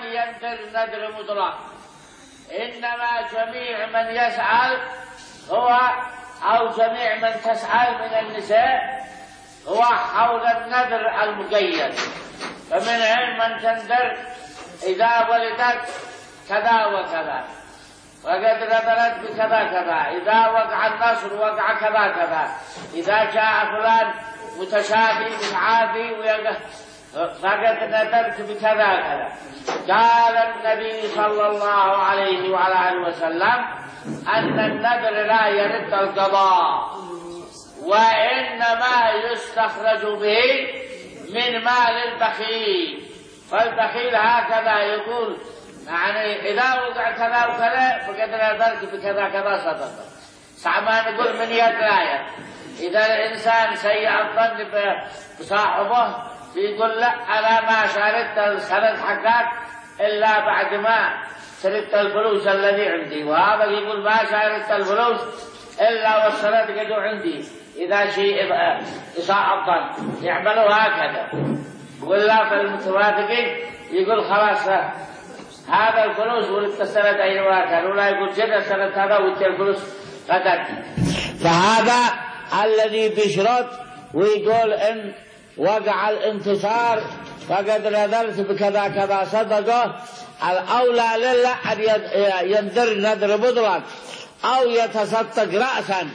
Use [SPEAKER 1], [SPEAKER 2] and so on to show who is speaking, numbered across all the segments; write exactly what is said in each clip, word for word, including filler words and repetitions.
[SPEAKER 1] ينذر نذر مطلق، إنما جميع من يسأل هو أو جميع من تسأل من النساء هو حول النذر المقيد. فمنهم من تنذر إذا ولدت كذا وكذا، وقد نذرت بكذا كذا، إذا وقع النصر وقع كذا كذا، إذا جاء فلان متشافي متعافي فقد نذرت بكذا كذا. قال النبي صلى الله عليه وعلى آله وسلم أن النذر لا يرد القضاء، وإنما يستخرج به من مال البخيل. فالبخيل هكذا يقول يعني إذا وقع كذا وكذا فقد نذرت بكذا كذا صدقة. ساعة نقول من يد لا يد. إذا الإنسان سيء الظن بصاحبه يقول لا أنا ما شردت السند حقك إلا بعد ما شردت الفلوس الذي عندي، وهذا يقول ما شردت الفلوس إلا والسند قد عندي. إذا شيء إساء الظن يعملوا هكذا. ولا في المتوافقين يقول خلاص هذا الفلوس ولدت السند أين واكل، ولا يقول جد السند هذا ولدت الفلوس غدا. فهذا الذي بيشرط ويقول إن وقع الانتصار فقد نذرت بكذا كذا صدقه، الأولى لله أن ينذر نذر مطلق أو يتصدق رأسا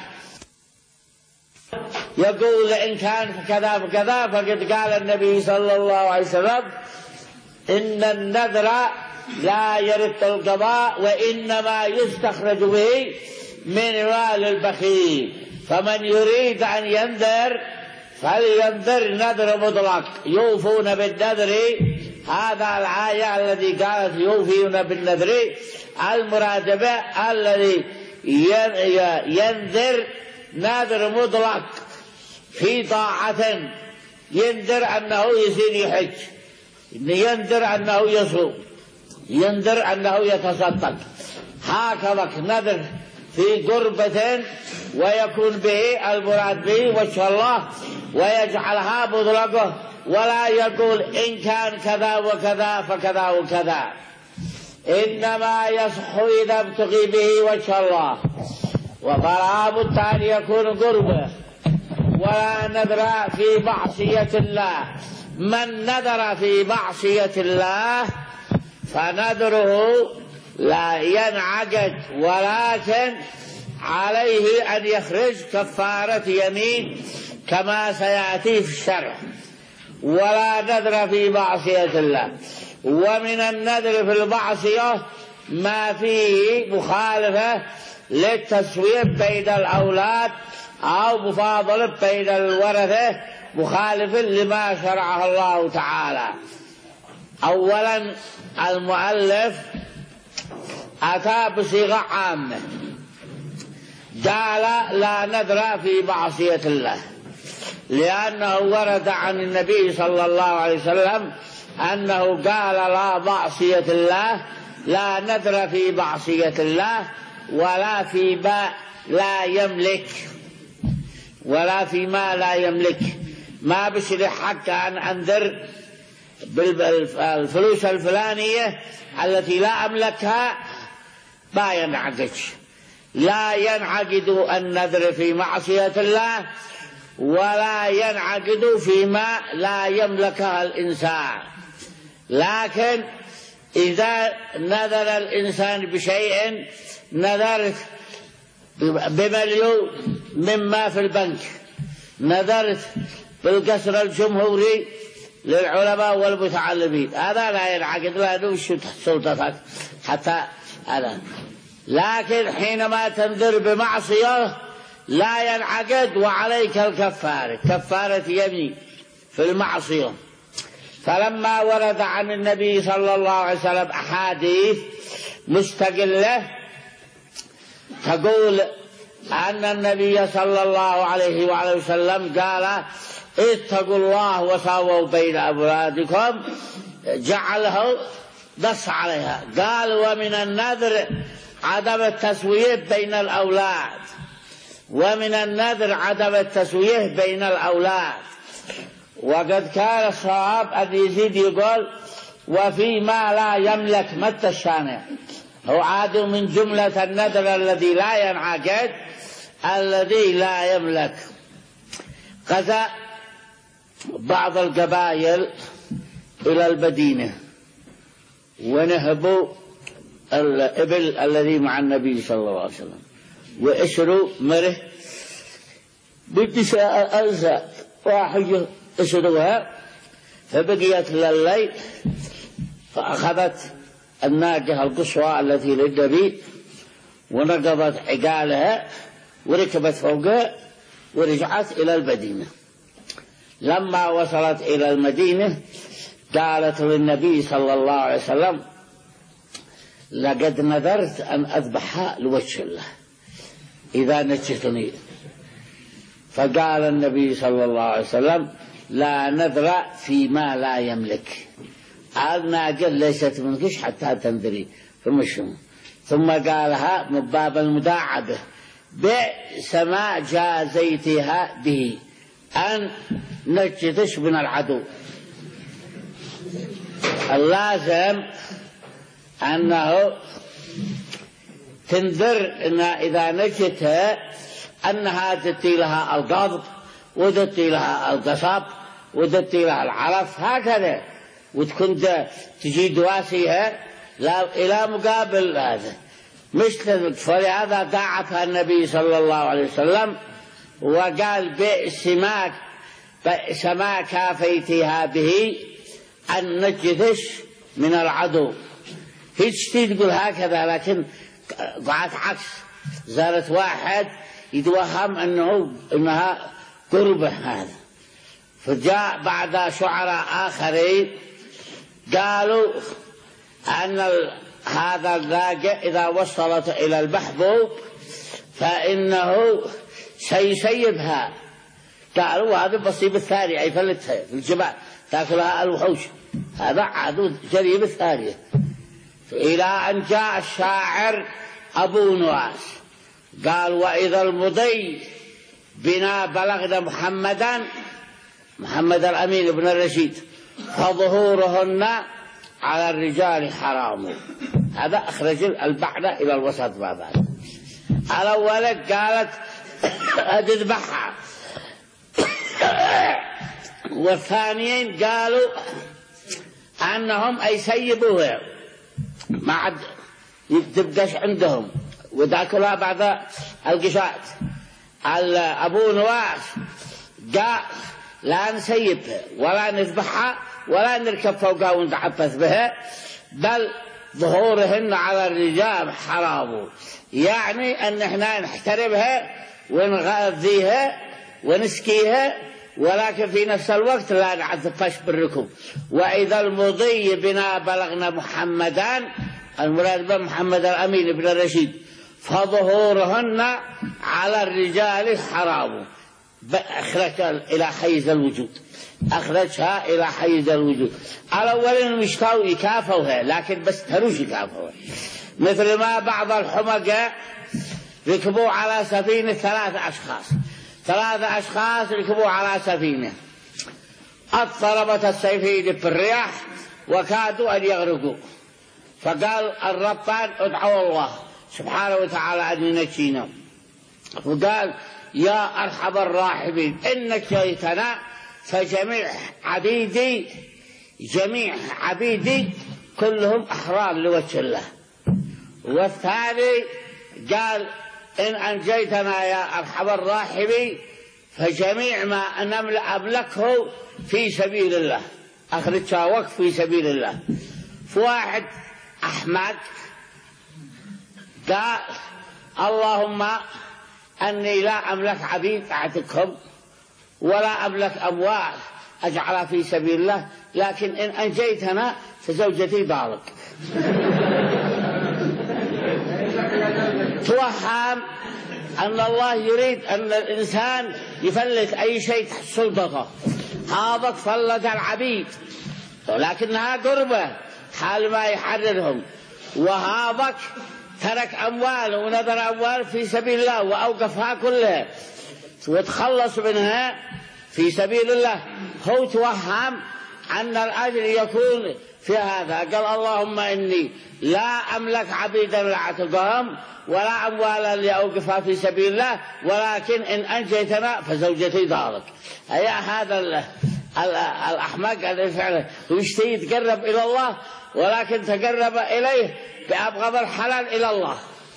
[SPEAKER 1] يقول إن كان كذا بكذا. فقد قال النبي صلى الله عليه وسلم إن النذر لا يرد القضاء وإنما يستخرج به من مال البخيل. فمن يريد أن ينذر فلينذر نذر مطلق يوفون بالنذر. هذا الآية الذي قالت يوفون بالنذر المراد به الذي ينذر نذر مطلق في طاعة، ينذر أنه يسير يحج، ينذر أنه يصوم، ينذر أنه يتصدق، هكذا نذر في قربة ويكون به المراد به وجه الله ويجعلها مطلقه، ولا يقول إن كان كذا وكذا فكذا وكذا، إنما يصح إذا ابتغي به وجه الله. وفلا بد أن يكون قربه ولا نذر في معصية الله. من نذر في معصية الله فنذره لا ينعقد، ولكن عليه أن يخرج كفارة يمين كما سيأتي في الشرح. ولا نذر في معصية الله. ومن النذر في المعصية ما فيه مخالفة للتسوية بين الأولاد أو مفاضلة بين الورثة مخالف لما شرعه الله تعالى. أولا المؤلف أتى بصيغة عامة، قال لا نذر في معصية الله، لأنه ورد عن النبي صلى الله عليه وسلم أنه قال لا معصية الله، لا نذر في معصية الله ولا فيما لا يملك، ولا فيما لا يملك. ما بشرح حتى أن أنذر بالفلوس الفلانية التي لا أملكها ما ينعقد. لا ينعقد النذر في معصية الله ولا ينعقد فيما لا يملكها الإنسان. لكن إذا نذر الإنسان بشيء، نذرت بمليون مما في البنك، نذرت بالقصر الجمهوري للعلماء والمتعلمين، هذا لا ينعقد لأنه سلطتك حتى الآن. لكن حينما تنذر بمعصية لا ينعقد وعليك الكفارة، كفارة يمين في المعصية. فلما ورد عن النبي صلى الله عليه وسلم أحاديث مستقلة تقول أن النبي صلى الله عليه وعلى وسلم قال اتقوا الله وساووا بين أولادكم، جعله نص عليها. قال ومن النذر عدم التسوية بين الأولاد، ومن النذر عدم التسوية بين الأولاد. وقد كان الصواب أن يزيد يقول وفيما لا يملك متى الشانع، هو عاد من جملة النذر الذي لا ينعقد الذي لا يملك. غزا بعض القبائل إلى المدينة ونهبوا الإبل الذي مع النبي صلى الله عليه وسلم وأسروا مره بالنساء أنساء واحد أسروها، فبقيت لليل فأخذت الناقة القصوى التي للنبي ونقضت عقالها وركبت فوقها ورجعت إلى المدينة. لما وصلت إلى المدينة قالت للنبي صلى الله عليه وسلم: لقد نذرت أن أذبحها لوجه الله إذا نجتني. فقال النبي صلى الله عليه وسلم: لا نذر فيما لا يملك، الناقة ليست منكش حتى تنذري. فمشوا ثم قالها من باب المداعبة: بئس ما جازيتها به أن نجتش من العدو. اللازم أنه تنذر إن إذا نجتها أنها تدي لها القبض وتدي لها القصب وتدي لها العلف هكذا، وتكون تجي دواسيها إلى مقابل هذا مش تذبح. فلهذا ضاعفها النبي صلى الله عليه وسلم وقال: بئس ما بئس ما كافيتها به أن نجتش من العدو. هيك تقول هكذا، لكن قعدت عكس، زارت واحد يتوهم أنه إنها قربة هذا. فجاء بعد شعراء آخرين قالوا أن هذا الناقة إذا وصلت إلى المحبوب فإنه سيسيبها. قالوا هذا بصيب الثانية، أي فلتها في الجبال تأكلها الوحوش، هذا عدو جريب الثانية. إلى أن جاء الشاعر أبو نواس قال: وإذا المضي بنا بلغنا محمدا محمد الأمين بن الرشيد فظهورهن على الرجال حرام. هذا أخرج البعد إلى الوسط بعد هذا. الأول قالت أذبحها، والثانيين قالوا أنهم أي سيبوها ما عاد تبقاش عندهم وتأكلها بعد القشات. أبو نواس قال: لا نسيبها ولا نذبحها ولا نركب فوقها ونتعبث بها، بل ظهورهن على الرجال حرام، يعني أن احنا نحترمها ونغذيها ونسكيها، ولكن في نفس الوقت لا نعذبهاش بالركوب. وإذا المضي بنا بلغنا محمدا، المراد بمحمد الأمين بن الرشيد، فظهورهن على الرجال حرام. أخرجها إلى حيز الوجود، أخرجها إلى حيز الوجود. الأولين مشتاوا يكافوها، لكن بس تروش يكافوها، مثل ما بعض الحمقاء ركبوا على سفينة ثلاثة أشخاص ثلاثة أشخاص ركبوا على سفينة، اضطربت السفينة في الرياح وكادوا أن يغرقوا. فقال الربان: ادعوا الله سبحانه وتعالى أن ينجينا. وقال: يا أرحم الراحمين إن نجيتنا فجميع عبيدي جميع عبيدي كلهم أحرار لوجه الله. والثاني قال: إن أنجيتنا يا أرحم الراحمين فجميع ما أملكه في سبيل الله، أخرجها وقف في سبيل الله. فواحد أحمد قال: اللهم أني لا أملك عبيد أعتقهم ولا أملك أموال أجعلها في سبيل الله، لكن إن أنجيتنا فزوجتي ضالك. توهم أن الله يريد أن الإنسان يفلت أي شيء تحت سلطته. هذا فلت العبيد ولكنها قربة حال ما يحررهم، وهذا ترك أموال ونذر أموال في سبيل الله وأوقفها كلها وتخلص منها في سبيل الله. هو توهم أن الأجر يكون في هذا، قال اللهم إني لا أملك عبيدا لأعتقهم ولا أموالا لأوقفها في سبيل الله، ولكن إن أنجيتنا فزوجتي دارك. أي هذا الأحمق الذي فعله ويشتهي يتقرب إلى الله، ولكن تقرب إليه بأبغض الحلال إلى الله.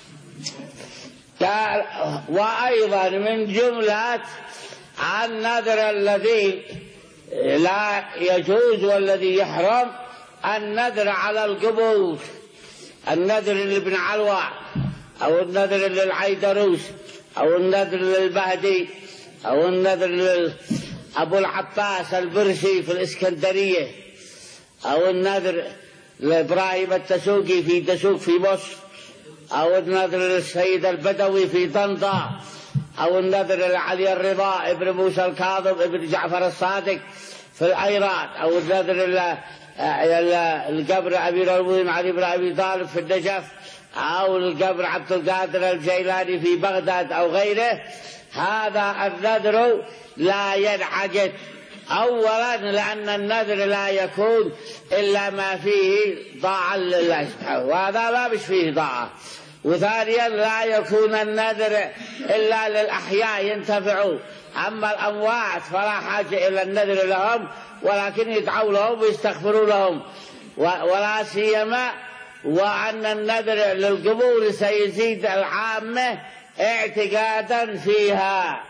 [SPEAKER 1] وأيضا من جملة النذر الذي لا يجوز والذي يحرم النذر على القبور، النذر لابن علوى أو النذر للعيدروس أو النذر للبهدي أو النذر لأبو العباس البرسي في الإسكندرية أو النذر لإبراهيم التسوقي في دسوق في مصر أو النذر للسيد البدوي في طنطا أو النذر لعلي الرضا ابن موسى الكاظم ابن جعفر الصادق في العراق أو النذر القبر أمير المؤمنين علي بن أبي طالب في النجف أو القبر عبد القادر الجيلاني في بغداد أو غيره. هذا النذر لا ينعقد، أولا لأن النذر لا يكون إلا ما فيه طاعة لله سبحانه، وهذا ما مش فيه طاعة. وثانيا لا يكون النذر إلا للأحياء ينتفعوا، أما الأموات فلا حاجة إلى النذر لهم، ولكن يدعوا لهم ويستغفروا لهم. ولا سيما وأن النذر للقبور سيزيد العامة اعتقادا فيها،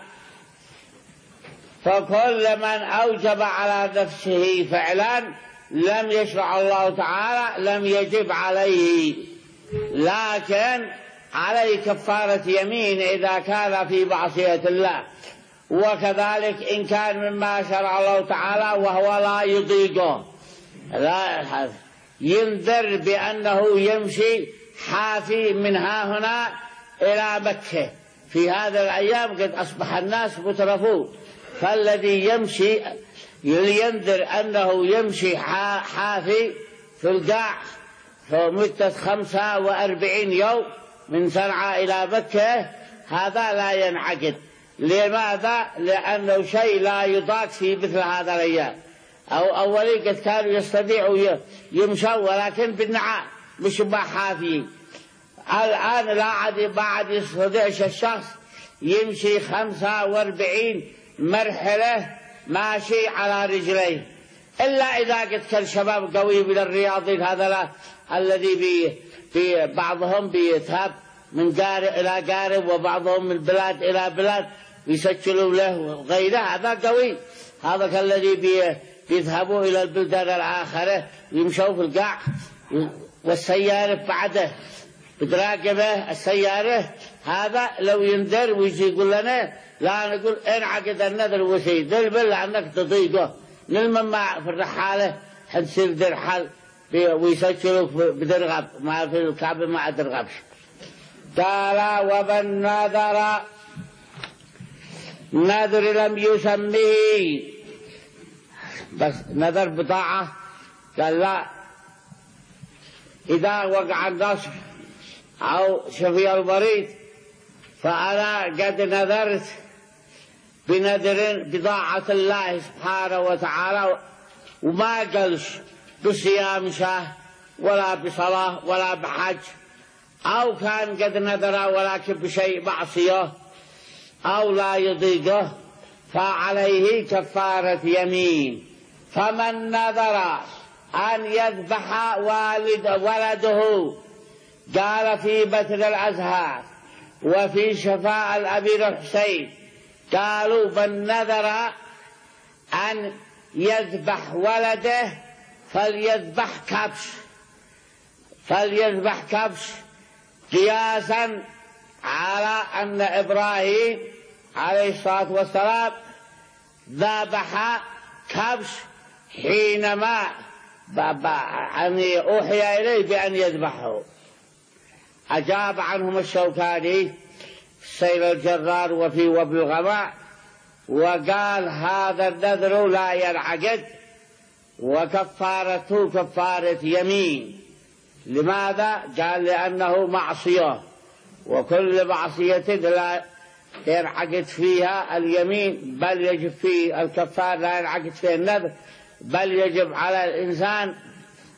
[SPEAKER 1] فكل من أوجب على نفسه فعلا لم يشرع الله تعالى لم يجب عليه، لكن عليه كفارة يمين إذا كان في معصية الله، وكذلك إن كان مما شرع الله تعالى وهو لا يضيقه، لا ينذر بأنه يمشي حافي من ها هنا إلى مكة. في هذه الأيام قد أصبح الناس مترفون، فالذي يمشي ينذر أنه يمشي حافي في القاع في مدة خمسة وأربعين يوم من صنعاء إلى مكة، هذا لا ينعقد. لماذا؟ لأنه شيء لا يضاق في مثل هذا الأيام. أو أولي قد كانوا يستطيعوا يمشوا ولكن بالنعال مش بحافي. الآن لا عاد بعد يستطيعش الشخص يمشي خمسة وأربعين مرحلة ماشي على رجليه، إلا إذا قد كان شباب قوي من الرياضيين، هذا لا الذي بي بي بعضهم بيذهب من قارب إلى قارب وبعضهم من بلاد إلى بلاد يسجلوا له وغيره، هذا قوي. هذا الذي بي بيذهبوا إلى البلدان الآخرة يمشوا في القاع، والسيارة بعده بتراقبه السيارة. هذا لو ينذر ويجي يقول لنا لا نقول انعقد النذر وشيء دل بالله أنك تضيقه نلمم مع في الرحالة حنصير درحل ويسجلوا بدرغب ما في الكعبة ما أدرغبش. قال ومن نذر نذر لم يسميه، بس نذر بطاعة قال لا، إذا وقع النصر أو شفي المريض فأنا قد نذرت بنذر بطاعة الله سبحانه وتعالى، وما قالش بصيام شهر ولا بصلاة ولا بحج، أو كان قد نذر ولكن بشيء معصية أو لا يضيقه فعليه كفارة يمين. فمن نذر أن يذبح والد ولده، قال في بتر الأزهار وفي شفاء الأمير الحسين قالوا من نذر أن يذبح ولده فليذبح كبش، فليذبح كبش قياسا على أن إبراهيم عليه الصلاة والسلام ذبح كبش حينما يعني أوحي إليه بأن يذبحه. أجاب عنهم الشوكاني سيل الجرار وفي وابن الغماء وقال هذا النذر لا ينعقد وكفارته كفارة يمين. لماذا؟ قال لأنه معصية، وكل معصية لا ينعقد فيها اليمين بل يجب فيه الكفار، لا ينعقد فيه النذر بل يجب على الإنسان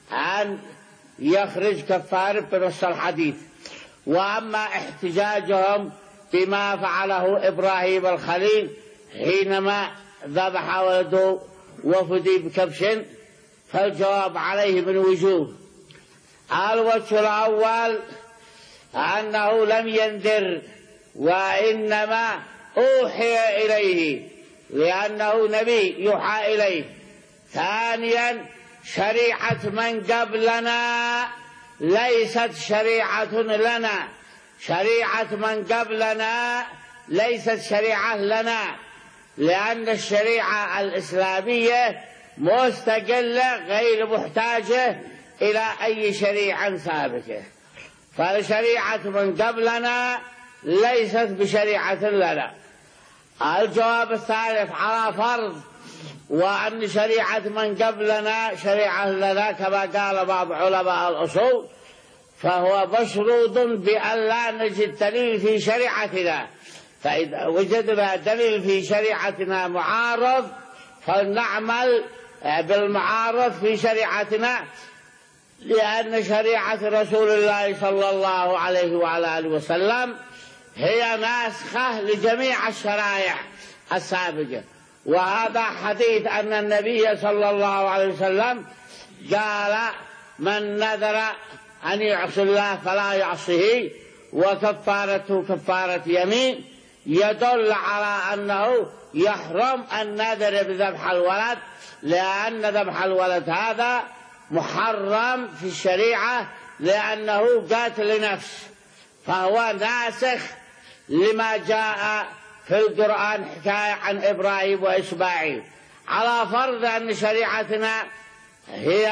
[SPEAKER 1] أن يخرج كفارة بنص الحديث. وأما احتجاجهم بما فعله إبراهيم الخليل حينما ذبح ولده وفدي بكبش فالجواب عليه من وجوه. الوجه الأول أنه لم ينذر وإنما أوحي إليه لأنه نبي يوحى إليه. ثانيا شريعة من قبلنا ليست شريعة لنا، شريعة من قبلنا ليست شريعة لنا، لأن الشريعة الإسلامية مستقلة غير محتاجة إلى أي شريعة سابقة، فالشريعة من قبلنا ليست بشريعة لنا. الجواب الثالث على فرض وأن شريعة من قبلنا شريعة لنا كما قال بعض علماء الأصول، فهو مشروط بأن لا نجد دليل في شريعتنا، فإذا وجدنا دليل في شريعتنا معارض فلنعمل بالمعارض في شريعتنا، لأن شريعة رسول الله صلى الله عليه وعلى آله وسلم هي ناسخة لجميع الشرائع السابقة. وهذا حديث أن النبي صلى الله عليه وسلم قال من نذر أن يعصي الله فلا يعصيه وكفارته كفارة يمين، يدل على أنه يحرم النذر بذبح الولد، لأن ذبح الولد هذا محرم في الشريعة لأنه قاتل نفس، فهو ناسخ لما جاء في القرآن حكاية عن إبراهيم وإسماعيل. على فرض أن شريعتنا هي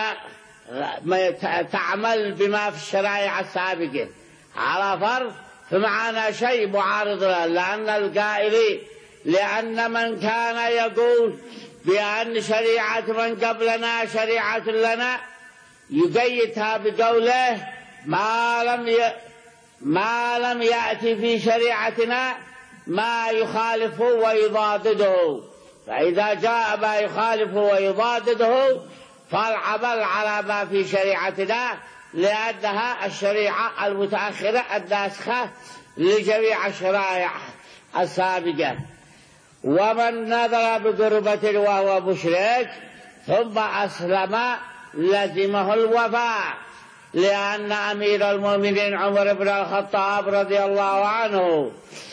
[SPEAKER 1] تعمل بما في الشرائع السابقة، على فرض فمعنا شيء معارض له، لأن القائل لأن من كان يقول بأن شريعة من قبلنا شريعة لنا يقيدها بقوله ما لم ي... ما لم يأتي في شريعتنا ما يخالفه ويضادده، فإذا جاء ما يخالفه ويضادده فالعمل على ما في شريعتنا، لأنها الشريعة المتأخرة الناسخة لجميع الشرائع السابقة. ومن نذر بقربة وهو مشرك ثم أسلم لزمه الوفاء، لأن أمير المؤمنين عمر بن الخطاب رضي الله عنه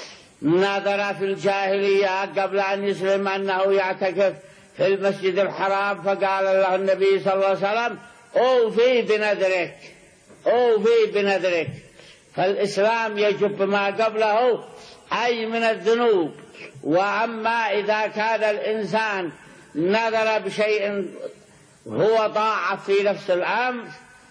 [SPEAKER 1] نذر في الجاهلية قبل أن يسلم أنه يعتكف في المسجد الحرام، فقال له النبي صلى الله عليه وسلم أوفي بنذرك أوفي بنذرك. فالإسلام يجب ما قبله أي من الذنوب. وأما إذا كان الإنسان نذر بشيء هو طاعة في نفس الأمر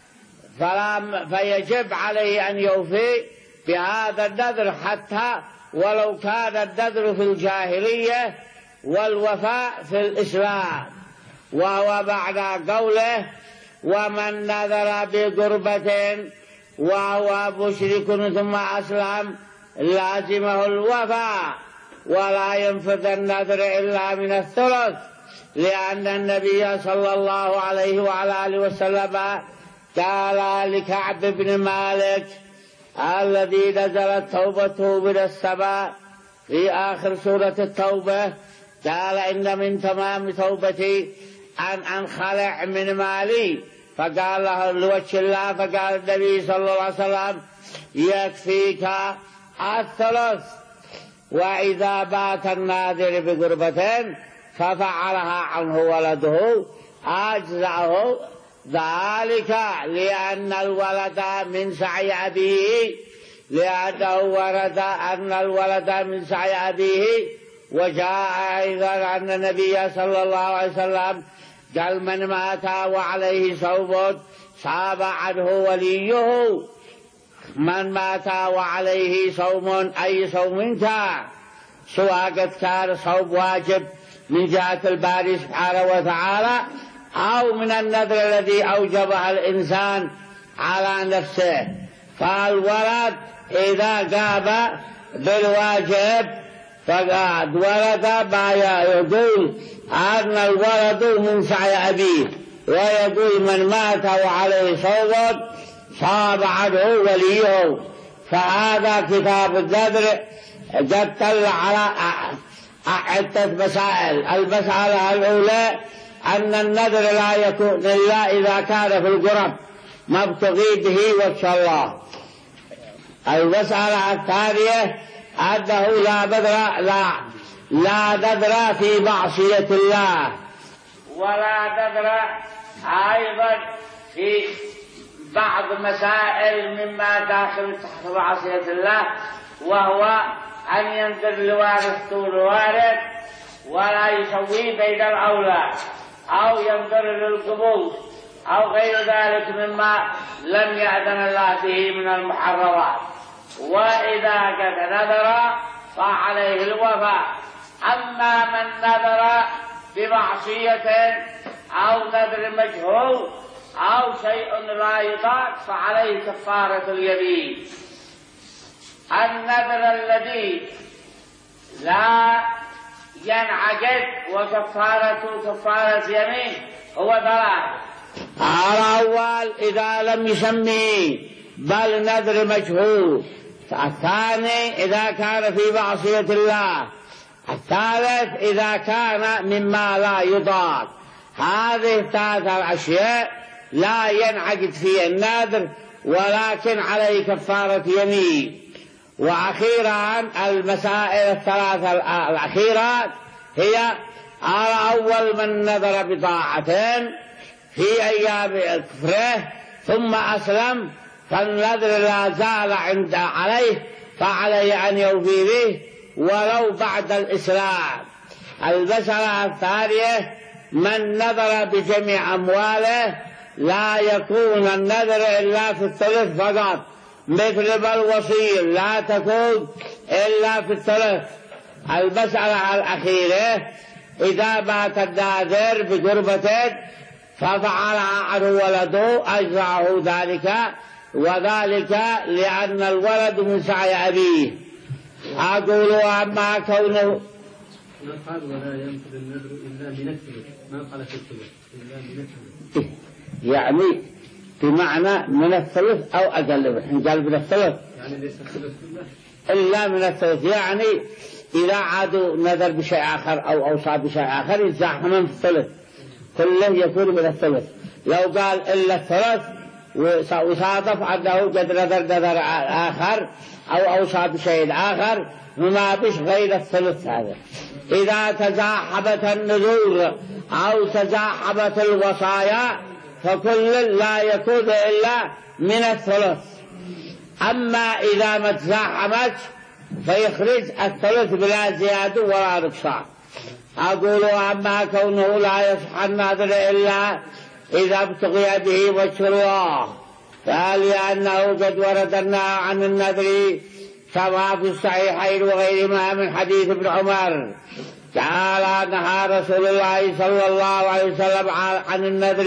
[SPEAKER 1] فلا فيجب عليه أن يوفي بهذا النذر حتى ولو كان النذر في الجاهلية والوفاء في الإسلام. وهو بعد قوله ومن نذر بقربة وهو مشرك ثم أسلم لازمه الوفاء ولا ينفذ النذر إلا من الثلث، لأن النبي صلى الله عليه وعلى آله وسلم قال لكعب بن مالك الذي نزلت توبته من السماء في آخر سورة التوبة، قال إن من تمام توبتي أن أنخلع من مالي، فقال له لوجه الله، فقال النبي صلى الله عليه وسلم يكفيك الثلث. وإذا بات الناذر بقربة ففعلها عنه ولده أجزعه ذلك، لأن الولد من سعي أبيه، لأنه ورد أن الولد من سعي أبيه. وجاء أيضا أن النبي صلى الله عليه وسلم قال من مات وعليه صوم صاب عنه وليه، من مات وعليه صوم أي صوم كان، سواء قد كان صوم واجب من جهة الباري سبحانه وتعالى أو من النذر الذي أوجبها الإنسان على نفسه. فالولد إذا قام بالواجب فقد ولد ما يقول أن الولد من سعي أبيه،
[SPEAKER 2] ويقول من مات وعليه صوت صاب عنه وليه. فهذا كتاب النذر قد دل على عدة مسائل. المسألة الأولى أن النذر لا يكون إلا إذا كان في القرب مبتغي به وجه الله. المسألة الثانية أنه لا نذر لا لا نذر في معصية الله،
[SPEAKER 1] ولا نذر أيضا في بعض مسائل مما داخل تحت معصية الله، وهو أن ينذر لوارث دون وارث ولا يسوي بين الأولاد، أو ينذر للقبول أو غير ذلك مما لم يأذن الله به من المحرمات. وإذا قد نذر فعليه الوفاء. أما من نذر بمعصية أو نذر مجهول أو شيء لا يطاق فعليه كفارة اليمين. النذر الذي لا ينعقد وكفارته كفارة يمين هو ثلاث.
[SPEAKER 2] الأول إذا لم يسمي بل نذر مجهول. الثاني إذا كان في معصية الله. الثالث إذا كان مما لا يضار. هذه الثلاثة الأشياء لا ينعقد فيه النذر ولكن عليه كفارة يمين. وأخيرا المسائل الثلاثة الأخيرات هي الأول من نذر بطاعة في أيام كفره ثم أسلم فالنذر لا زال عند عليه فعليه أن يوفي به ولو بعد الإسلام. المسألة الثانية من نذر بجميع أمواله لا يكون النذر إلا في الثلث فقط، مثل الوصية لا تكون إلا في الثلث. المسألة الأخيرة إذا مات الناذر بقربة ففعلها عنه ولده أجزعه ذلك، وذلك لأن الولد من سعي أبيه. أقول أما كونه
[SPEAKER 3] ما قال ولا ينفذ النذر إلا من الثلث، ما قال في الثلث إلا من الثلث،
[SPEAKER 2] يعني بمعنى من الثلث أو أقل منه. قال من الثلث
[SPEAKER 3] يعني ليس الثلث
[SPEAKER 2] إلا من الثلث، يعني إذا عادوا نذر بشيء آخر أو أوصى بشيء آخر يزاحم من الثلث، كله يكون من الثلث. لو قال إلا الثلث وصادف أنه قد نذر نذر آخر أو أوصى بشيء آخر وما بش غير الثلث هذا. إذا تزاحمت النذور أو تزاحمت الوصايا فكل لا يكون إلا من الثلث. أما إذا ما تزاحمت فيخرج الثلث بلا زيادة ولا نقصان. أقول أما كونه لا يصح النذر إلا إذا ابتغي به وجه الله، فلأنه قد ورد النهي عن النذر كما في الصحيحين وغيرهما من حديث ابن عمر قال نهى رسول الله صلى الله عليه وسلم عن النذر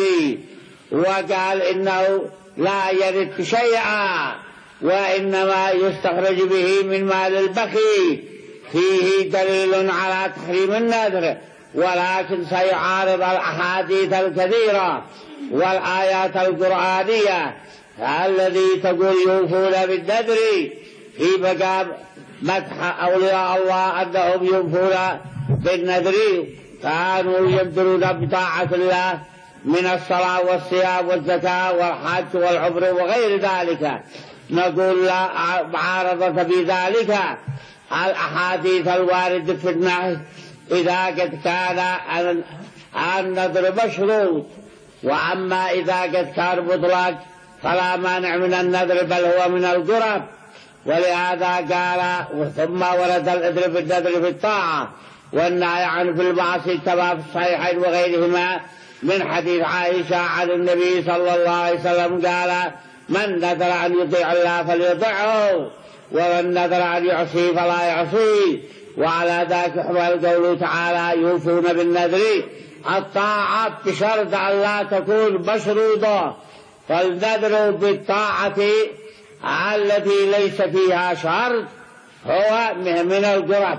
[SPEAKER 2] وقال إنه لا يرد شيئا وإنما يستخرج به من مال البخيل. فيه دليل على تحريم النذر، ولكن سيعارض الأحاديث الكثيرة والآيات القرآنية الذي تقول يوفون بالنذر في مقام مدح أولياء الله أنهم يوفون بالنذر، كانوا ينذرون بطاعة الله من الصلاة والصيام والزكاة والحج والعمر وغير ذلك. نقول لا معارضة في ذلك الأحاديث الواردة في النهي إذا قد كان النذر مشروط. وأما إذا قد كان مطلق فلا مانع من النذر بل هو من القرب. ولهذا قال ثم ورد الإذن بالنذر في الطاعة والنهي عنه في المعصية كما في الصحيحين وغيرهما من حديث عائشة عن النبي صلى الله عليه وسلم قال من نذر أن يطيع الله فليطيعه ومن نذر أن يعصيه فلا يعصيه. وعلى ذلك يحمل قوله تعالى يوفون بالنذر الطاعة بشرط أن لا تكون مشروطة، فالنذر بالطاعة التي ليس فيها شرط هو من القرب.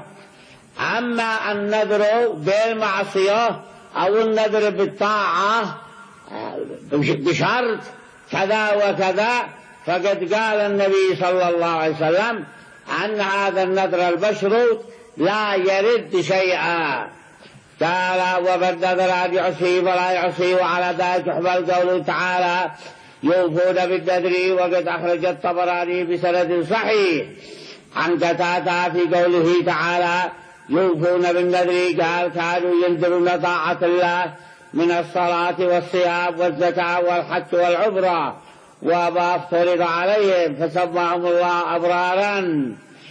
[SPEAKER 2] أما النذر بالمعصية أو النذر بالطاعة بشرط كذا وكذا، فقد قال النبي صلى الله عليه وسلم أن هذا النذر المشروط لا يرد شيئا. قال ومن نذر أن يعصي فلا يعصي، وعلى ذلك يحمل قوله تعالى يوفون بالنذر، وقد أخرج الطبراني بسند صحيح عن قتادة في قوله تعالى يوفون بالنذر، قال كانوا ينذرون طاعة الله من الصلاة والصيام والزكاة والحج والعمرة وما افترض عليهم، فسماهم الله أبرارا.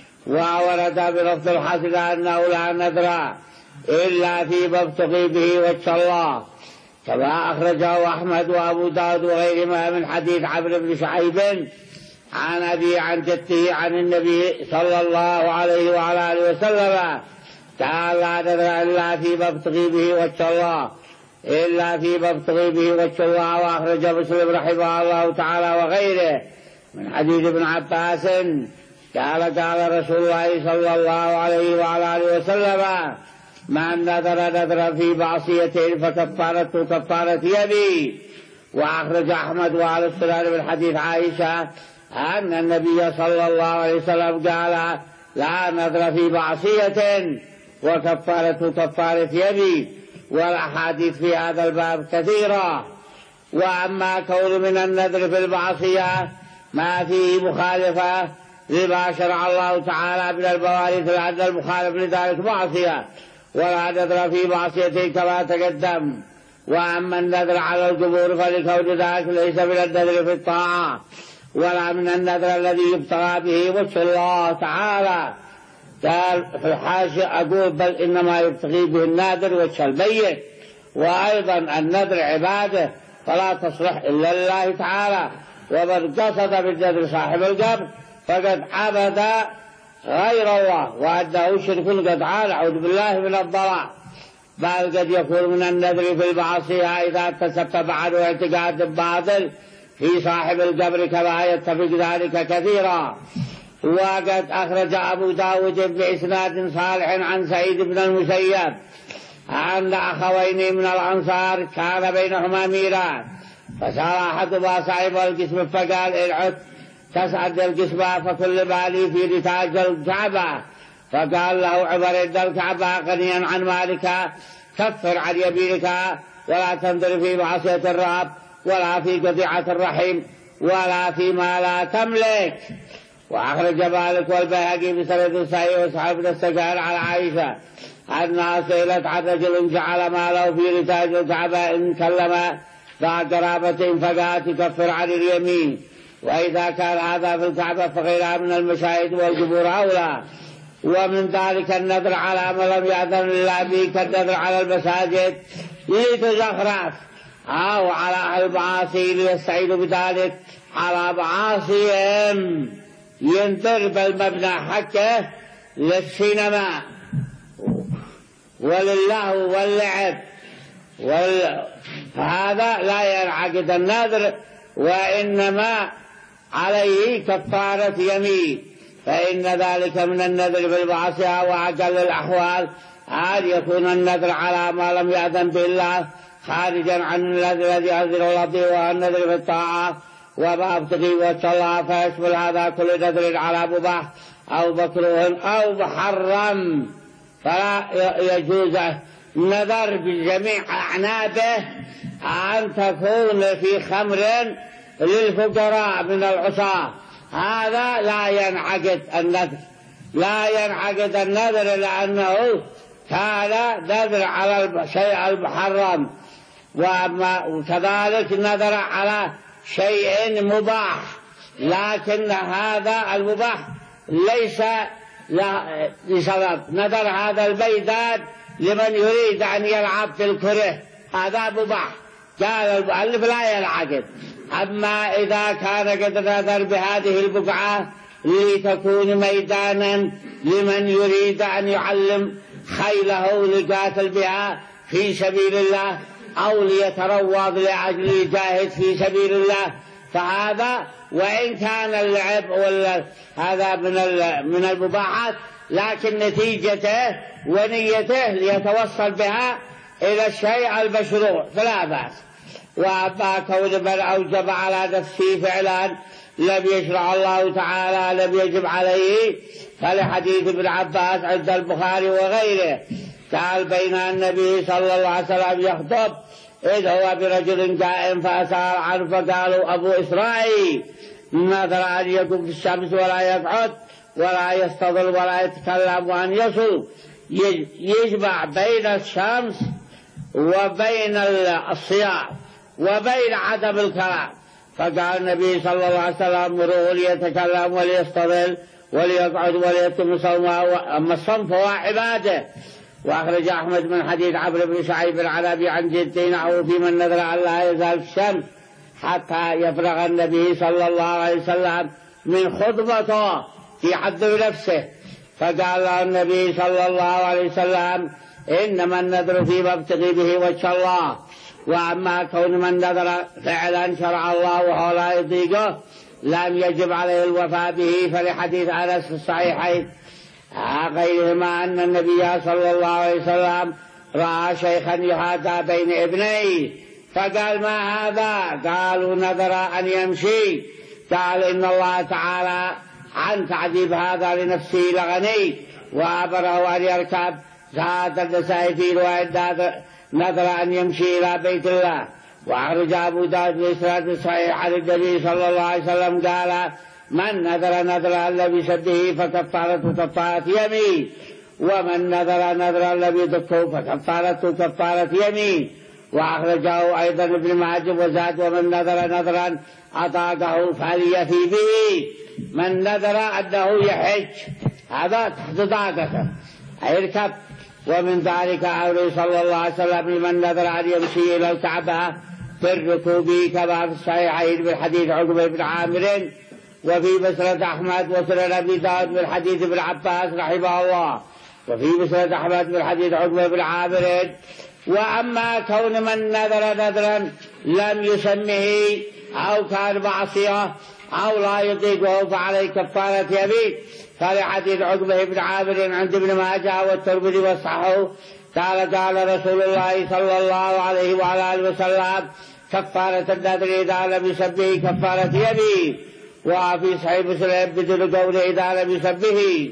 [SPEAKER 2] وورد بلفظ الحسن أنه لا نذر إلا فيما ابتغي به وجه الله، كما أخرجه أحمد وأبو داود وغيرهما من حديث عمرو بن شعيب عن أبي عن جده عن النبي صلى الله عليه وعلى آله وسلم قال لا نذر إلا فيما ابتغي به وجه الله إلا فيما ابتغي به وجه الله. وأخرج مسلم رحمه الله تعالى وغيره من حديث ابن عباس قال قال رسول الله صلى الله عليه وعلى آله وسلم من نذر نذر في معصيته فكفارته كفارة يمين. وأخرج أحمد وعلى السنن من حديث عائشة أن النبي صلى الله عليه وسلم قال لا نذر في معصية وكفارته كفارة يمين. والأحاديث في هذا الباب كثيرة. وأما كون من النذر في المعصية ما فيه مخالفة لما شرع الله تعالى من المواريث، لأن المخالف لذلك معصية، ولا نذر في معصيته كما تقدم. وأما النذر على القبور فلكون ذلك ليس من النذر في الطاعة ولا من النذر الذي يبتغى به وجه الله تعالى. قال في الحاشية أقول بل إنما يبتغي به النذر وجه الميت. وأيضا النذر عباده فلا تصلح إلا لله تعالى، ومن قصد بالنذر صاحب القبر فقد عبد غير الله وأنه شرك قد عال، أعوذ بالله من الضلال. بل قد يكون من النذر في المعصية إذا تسبب عنه اعتقاد باطل في صاحب القبر كما يتفق ذلك كثيرا. وقد أخرج أبو داود بإسناد صالح عن سعيد بن المسيب أن أخوين من الأنصار كان بينهما ميراث، فسار أحدهما صاحب القسم فقال إن عدت تسعد القسمة فكل مالي في نتاج الكعبة. فقال له عمر إن الكعبة غنيا عن مالك، كفر عن يمينك ولا تنظر في معصية الرب ولا في قطيعة الرحم ولا فيما لا تملك. وأخرج مالك والبيهقي بسند صحيح وصحيح بن السجار على عائشة أنها سئلت عن رجل جعل ماله في نتاج الكعبة إن كلم ذا قرابة فقالت تكفر عن اليمين. وإذا كان هذا في الكعبة فغيرها من المشاهد والقبور أولى. ومن ذلك النذر على ما لم يأذن الله به كالنذر على المساجد لتزخرف، أو على أهل المعاصي ليستعينوا بذلك على معاصيهم، ينذر بالمبنى حقه للسينما ولله واللعب وال... فهذا لا ينعقد النذر، وإنما عليه كفارة يمين. فإن ذلك من النذر بالمعصية. وأقل الأحوال أن يكون النذر على ما لم يأذن به الله خارجا عن الذي يأذن الله به، والنذر في الطاعة وما ابتغي وجه الله، فيشمل هذا كل نذر على مباح أو مكروه أو محرم. فلا يجوز النذر بجميع أعنابه أن تكون في خمر للفقراء من العصاة، هذا لا ينعقد النذر، لا ينعقد النذر لأنه كان نذر على الشيء المحرم. وأما وكذلك نذر على شيء مباح، لكن هذا المباح ليس لسبب. نذر هذا البيداد لمن يريد أن يلعب في الكره، هذا مباح، قال المؤلف لا ينعقد. أما إذا كان قد نذر بهذه البقعة لتكون ميدانا لمن يريد أن يعلم خيله لقاتل بها في سبيل الله، أو ليتروض لأجل يجاهد في سبيل الله، فهذا وإن كان اللعب ولا هذا من من المباحات، لكن نتيجته ونيته ليتوصل بها إلى الشيء المشروع فلا بأس. وأما كون من أوجب على نفسه فعلا لم يشرع الله تعالى لم يجب عليه، فلحديث ابن عباس عند البخاري وغيره قال بين النبي صلى الله عليه وسلم يخطب إذ هو برجل قائم فأسار عنه فقالوا أبو إسرائيل نذر أن يقوم في الشمس ولا يقعد ولا يستظل ولا يتكلم وأن يصل يجمع بين الشمس وبين الصيام وبين عدم الكلام. فقال النبي صلى الله عليه وسلم مروه ليتكلم وليستظل وليقعد وليتم صومه، أما الصوم فهو عباده. وأخرج أحمد من حديث عمرو بن شعيب العنبي عن جدته في من نذر أن لا يزال الشمس حتى يفرغ النبي صلى الله عليه وسلم من خطبته في حد نفسه، فقال النبي صلى الله عليه وسلم إنما النذر فيما ابتغي به وجه الله، وأما كون من نذر فعلا شرع الله وهو لا يطيقه لم يجب عليه الوفاء به، فلحديث أنس في الصحيحين غيرهما أن النبي صلى الله عليه وسلم رأى شيخا يحاذى بين ابنيه فقال ما هذا؟ قالوا نذر أن يمشي. قال إن الله تعالى عن تعذيب هذا لنفسه لغني وأمره أن يركب. زاد النسائي في رواية نذر أن يمشي إلى بيت الله. وأخرج أبو داود بإسناد صحيح عن النبي صلى الله عليه وسلم قال من نذر نذرا لم يسده فكفارته كفارة يمين، ومن نذر نذرا لم يدكه فكفارته كفارة يمين. وأخرجه أيضا ابن ماجه وزاد ومن نذر نذرا أطاقه فليفي به. من نذر أنه يحج هذا تحت طاقته يركب. ومن ذلك قوله صلى الله عليه وسلم لمن نذر أن يمشي إلى الكعبة في الركوب كما في الصحيحين بالحديث عقبة بن عامر، وفي مسند أحمد وسنن أبي داود بالحديث ابن عباس رحمه الله، وفي مسند أحمد بالحديث عقبة بن عامر. وأما كون من نذر نذرا لم يسمه أو كان معصية أو لا يطيقه فعليه كفارة يمين، فلحديث عقبة بن عامر عند ابن ماجه والترمذي وصححه قال قال رسول الله صلى الله عليه وعلى آله وسلم كفارة النذر إذا لم يسمه كفارة يمين. وفي صحيح مسلم بدون قوله إذا لم يسمه.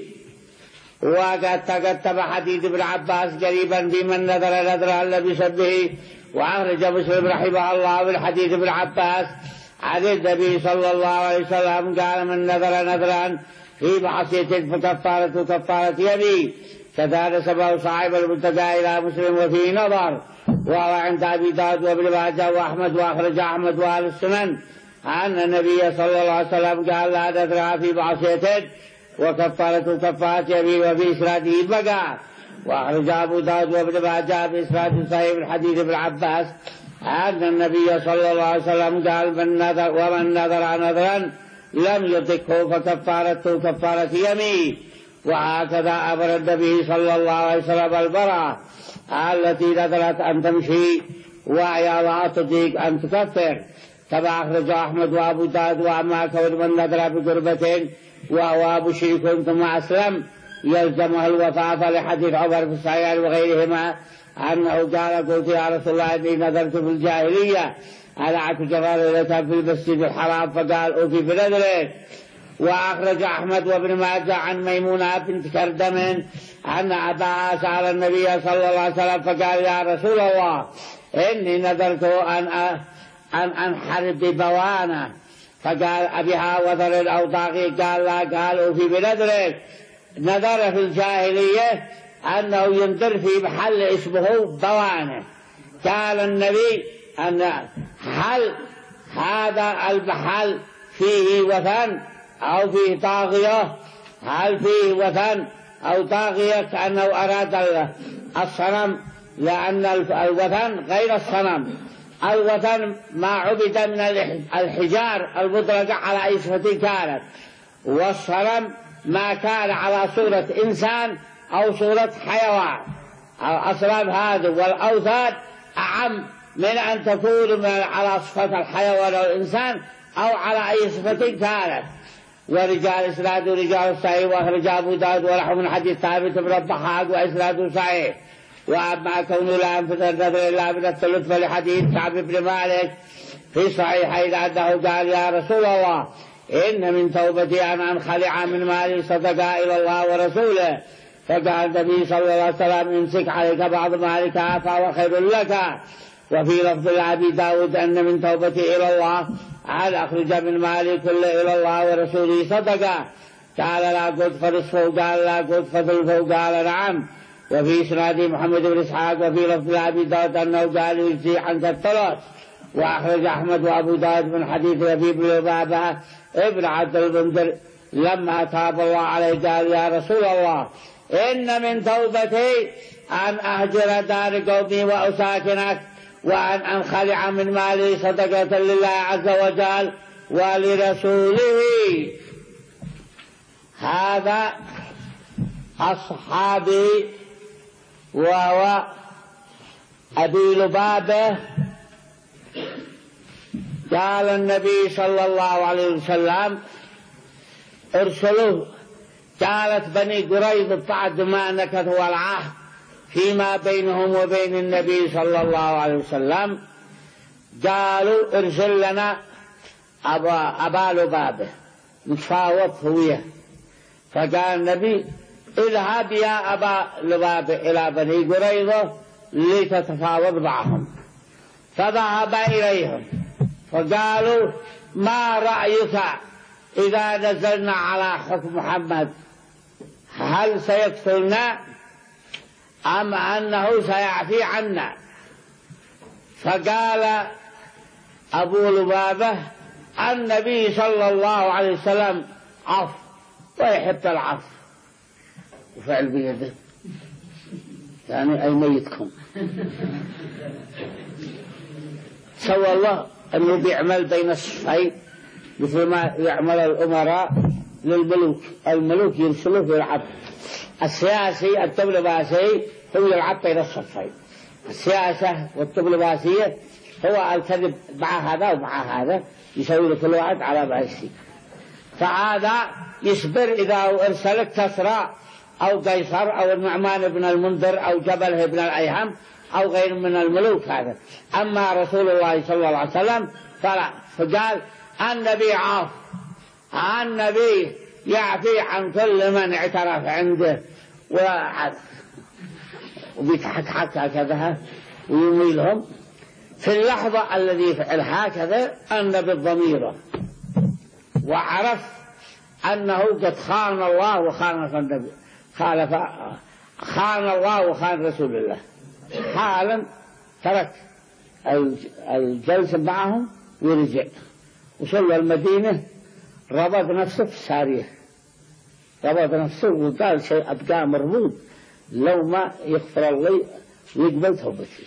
[SPEAKER 2] وقد تكتب حديث ابن عباس قريبا في من نذر نذرا لم يسمه. وأخرج مسلم رحمه الله من حديث ابن عباس عن النبي صلى الله عليه وسلم قال من نذر نذرا في معصية فكفارته كفارة يمين. كذا نسبه صاحب المنتدى إلى مسلم وفيه نظر، وهو عند أبي داود وابن ماجه وأحمد. وأخرج أحمد وأهل السنن أن النبي صلى الله عليه وسلم قال لا نذر في معصية وكفارته كفارة يمين، وفي إسناده بقى. وأخرج أبو داود وابن ماجه بإسناد صحيح من حديث ابن عباس أن النبي صلى الله عليه وسلم قال من نذر ومن نذر نذرا لم يطقه فكفارته كفارة يمين. وهكذا أمر النبي صلى الله عليه وسلم البراء التي نذرت أن تمشي وهي لا تطيق أن تكفر، كما أخرج أحمد وأبو داود. وأما كون من نذر بقربة وهو مشرك ثم أسلم يلزمه الوفاء، فلحديث عمر في الصحيحين وغيرهما أنه قال قلت يا رسول الله إني نذرت في الجاهلية ألا أعتكف ليلة في المسجد الحرام فقال أوفي بنذرك. وأخرج أحمد وابن ماجه عن ميمونة بنت كردم أن أباها سأل النبي صلى الله عليه وسلم فقال يا رسول الله إني نذرت أن أن أنحرب ببوانة، فقال أبيها وذر أو طاغي؟ قال لا. قال أوفي بنذرك. نذر في الجاهلية أنه ينذر في محل اسمه بوانة. قال النبي أن هل هذا المحل فيه وثن أو فيه طاغية؟ هل فيه وثن أو طاغية؟ كأنه أراد الصنم، لأن الوثن غير الصنم. الوثن ما عبد من الحجار المطلقة على أي صفة كانت، والصنم ما كان على صورة إنسان أو صورة حيوان. الأصنام هذه والأوثان أعم من أن تكون على صفة الحيوان أو الإنسان أو على أي صفة كانت. ورجال إسناد رجال صحيح. وأخرج أبو داود ولحم من حديث ثابت بن الضحاك وإسناده صحيح. وأما كونه لا ينفذ النذر إلا من الثلث فلحديث كعب بن مالك في صحيحين أنه قال يا رسول الله إن من توبتي أن أنخلع من مالي صدقة إلى الله ورسوله، فقال النبي صلى الله عليه وسلم امسك عليك بعض مالك فهو خير لك. وفي لفظ لأبي داود أن من توبتي إلى الله أن أخرج من مالي كله إلى الله ورسوله صدقة، قال لا قلت فنصفه، قال لا قلت فثلثه، قال نعم. وفي إسناد محمد بن إسحاق وفي لفظ لأبي داود أنه قال يجزي عنك الثلاث. وأخرج أحمد وأبو داود من حديث أبي بن لبابة ابن عبد المنذر لما تاب الله عليه قال يا رسول الله إن من توبتي أن أهجر دار قومي وأساكنك وأن أنخلع من مالي صدقة لله عز وجل ولرسوله. هذا أصحابي وهو أبي لبابة. قال النبي صلى الله عليه وسلم ارسلوه. قالت بني قريظة بعد ما نكثوا العهد فيما بينهم وبين النبي صلى الله عليه وسلم قالوا ارسل لنا أبا, أبا لبابة نتفاوض هويه. فقال النبي اذهب يا أبا لبابة إلى بني قريظة لتتفاوض معهم. فذهب إليهم فقالوا ما رأيك إذا نزلنا على حكم محمد هل سيقتلنا أم أنه سيعفي عنا؟ فقال أبو لبابة النبي صلى الله عليه وسلم عفو ويحب العفو. وفعل بيده يعني أي ميتكم. سوى الله أنه بيعمل بين الصفين مثل ما يعمل الأمراء للملوك. الملوك يرسلوه في العبد. السياسي الدبلوماسي هو يلعب بين الصفين. السياسة والدبلوماسية هو الكذب مع هذا ومع هذا يسوي له كل واحد على ما يشتي. فهذا يصبر إذا أرسلك كسرى أو قيصر أو النعمان بن المنذر أو جبله بن الأيهم أو غير من الملوك هذا. أما رسول الله صلى الله عليه وسلم فلا. فقال النبي عاف، النبي يعفي عن كل من اعترف عنده وبيتحكحك هكذا ويميلهم. في اللحظة الذي يفعل هكذا النبي الضمير وعرف أنه قد خان الله وخان النبي، خالف خان الله وخان رسول الله. حالا ترك الجلسة معهم ورجع وصل المدينة. ربط نفسه في سارية، ربط نفسه وقال شيء أبقى مربوط لو ما يغفر الله ويقبل توبتي.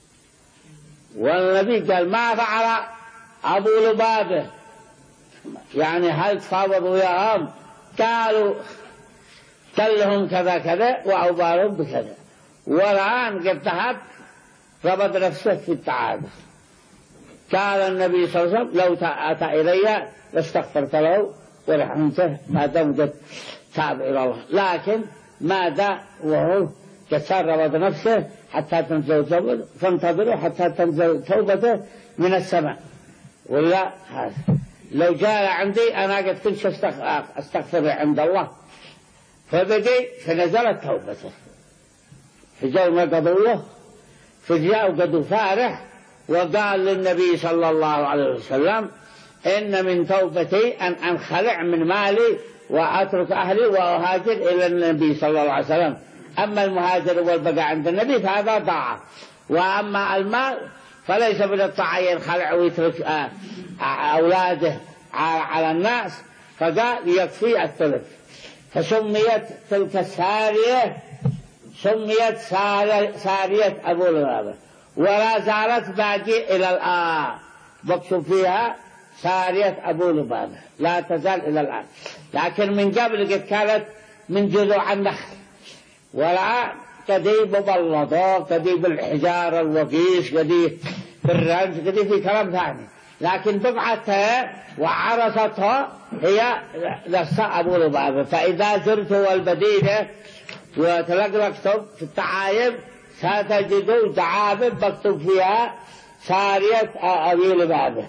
[SPEAKER 2] والنبي قال ما فعل أبو لبابة يعني هل تفاوضوا وياهم؟ قالوا كلهم كذا كذا وأوبارهم بكذا. والآن قد ذهب ربط نفسه في التعادل. قال النبي صلى الله عليه وسلم لو أتى إلي لاستغفرت له ورحمته ما دام قد تاب إلى الله. لكن ماذا وهو قد ربط نفسه حتى تنزل توبته، فانتظروا حتى تنزل توبته من السماء. ولا هذا لو جاء عندي أنا قد كنت أستغفر عند الله. فبقي فنزلت توبته. فجاء قضوه فجاء قدو فارح وقال للنبي صلى الله عليه وسلم إن من توبتي أن أنخلع من مالي وأترك أهلي وأهاجر إلى النبي صلى الله عليه وسلم. أما المهاجر والبقاء عند النبي فهذا طاعة، وأما المال فليس من الطاعة ينخلع ويترك أولاده على الناس. فقال يكفي الثلث. فسميت تلك السارية سميت سارية أبو لبابة، ولا زالت باقي إلى الآن مكتوب فيها سارية أبو لبابة لا تزال إلى الآن. لكن من قبل قد كانت من جذوع النخل، ولا قديم مبلطة قديم بالحجارة الوقيس قديم بالرمز قديم في كلام ثاني. لكن بقعتها وعرستها هي نفسها أبو لبابة. فإذا زرت المدينة وتلقلقتم في التعايب ستجدوا دعابب مكتوب فيها سارية أبي لبابه،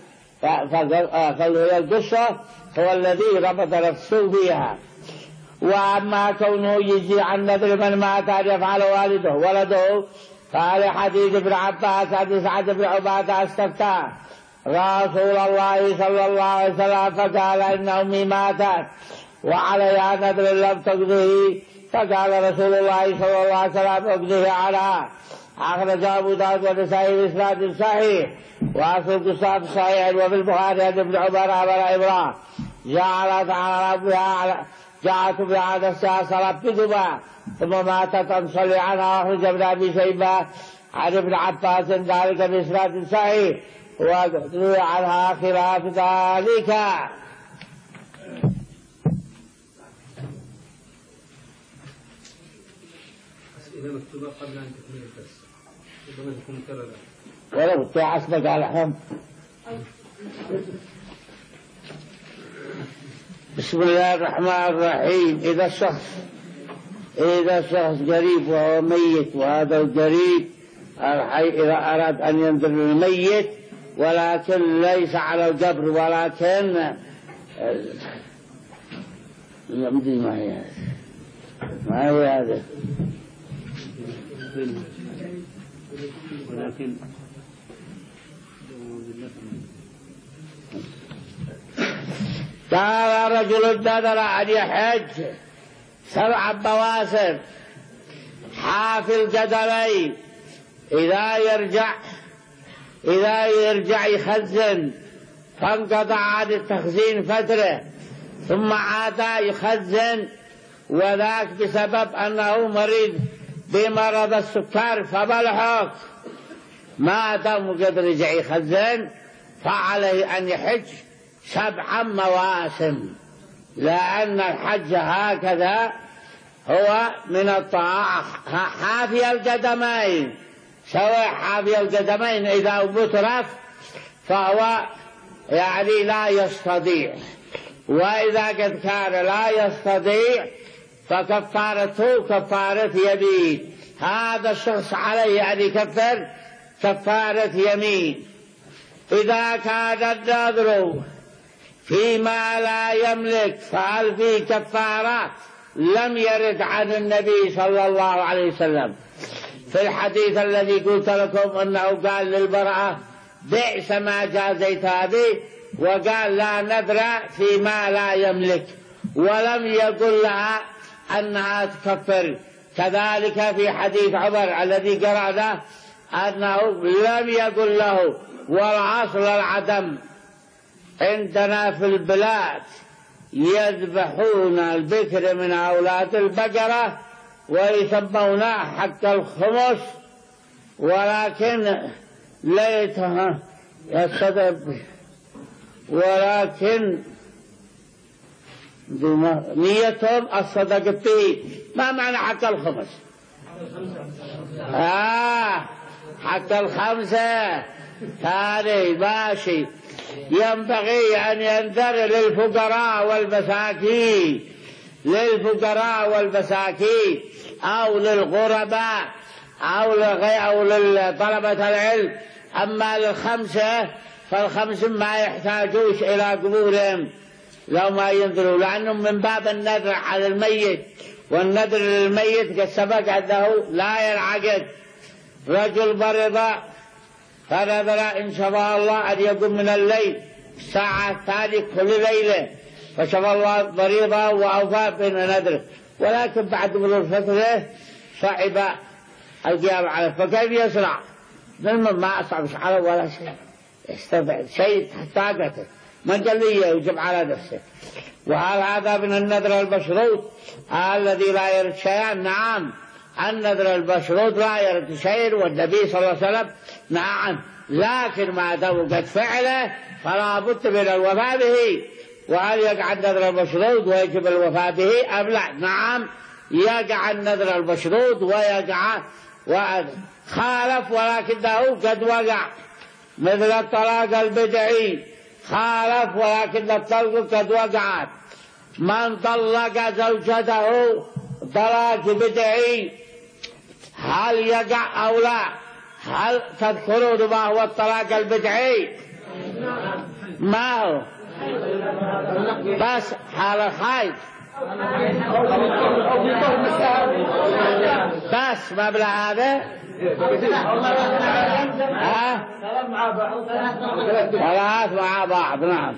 [SPEAKER 2] فالقصة هو الذي ربط نفسه فيها. وأما كونه يجي عن نذر من مات أن يفعل والده ولده، قال حديث ابن عباس حديث سعد بن عبادة استفتى رسول الله صلى الله عليه وسلم فقال إن أمي ماتت وعليها نذر لم تقضه، فقال رسول الله صلى الله عليه وسلم اقضه عنها. أخرج أبو داود والنسائي بإسناد صحيح، وأصل قصة صحيح. وفي البخاري عن ابن عمر أبا إبراهيم جعلت على ربها جاءت بعد الساعة صلاة بدبا ثم ماتت أن صلي عنها. أخرج ابن أبي شيبة عن ابن عباس ذلك بإسناد صحيح، وروي عنها خلاف ذلك.
[SPEAKER 3] إذا مكتوبة قبل أن تكمل الدرس ربما تكون كررة
[SPEAKER 2] ولو تعصبك على حم. بسم الله الرحمن الرحيم. إذا الشخص إذا الشخص قريب وهو ميت، وهذا القريب الحي إذا أراد أن ينذر الميت ولكن ليس على القبر، ولكن لا مدري ما هي هذا ما هو هذا
[SPEAKER 3] ولكن
[SPEAKER 2] قال رجل نذر أن يحج سبع بواسر حافي القدمين، إذا يرجع إذا يرجع يخزن، فانقطع عن التخزين فترة ثم عاد يخزن، وذاك بسبب أنه مريض بمرض السكر فبالحق ما دام قد رجع يخزن فعليه أن يحج سبع مواسم، لأن الحج هكذا هو من الطاعة. حافي القدمين سواء حافي القدمين إذا مترف فهو يعني لا يستطيع، وإذا قد كان لا يستطيع فكفارته كفارة يمين. هذا الشخص عليه أن يكفر كفارة يمين. إذا كان النذر فيما لا يملك فهل فيه كفارة؟ لم يرد عن النبي صلى الله عليه وسلم في الحديث الذي قلت لكم أنه قال للمرأة بئس ما جازيتها به، وقال لا نذر فيما لا يملك، ولم يقل لها أنها تكفر. كذلك في حديث عمر الذي قرأناه أنه لم يقل له. والأصل العدم. عندنا في البلاد يذبحون البكر من أولاد البقرة ويسمونها حق الخمس، ولكن ليتها يصدق، ولكن نيتهم الصدق فيه. ما معنى حق الخمس؟ آه حق الخمسة هذه ماشي. ينبغي أن ينذر للفقراء والمساكين للفقراء والمساكين أو للغرباء أو أو لطلبة العلم. أما للخمسة فالخمس ما يحتاجوش إلى قبورهم لو ما ينذروا، لأنهم من باب النذر على الميت، والنذر للميت قد سبق أنه لا ينعقد. رجل مرض فنذر إن شاء الله أن يقوم من الليل الساعة الثانية كل ليلة، فشفى الله مريضا وأوفى بين نذره، ولكن بعد مرور فترة صعب القيام عليه، فكيف يصنع؟ من ما أصعب على ولا شيء، يستبعد شيء طاقته من قال لي يوجب على نفسه. وهل هذا من النذر المشروط الذي لا يرد شيئا؟ نعم، النذر المشروط لا يرد شيئا، والنبي صلى الله عليه وسلم نعم، لكن ما دام قد فعله فلا بد من الوفاء به. وهل يقع النذر المشروط ويجب الوفاء به أم لا؟ نعم، يقع النذر المشروط ويقع خالف ولكنه قد وقع، مثل الطلاق البدعي خالف ولكن الطلق قد وقعت. من طلق زوجته طلاق بدعي هل يقع أو لا؟ هل تذكرون ما هو الطلاق البدعي؟ ما هو؟ بس حال الحيض بس ما بلا هذا ها ثلاث مع بعض. نعم.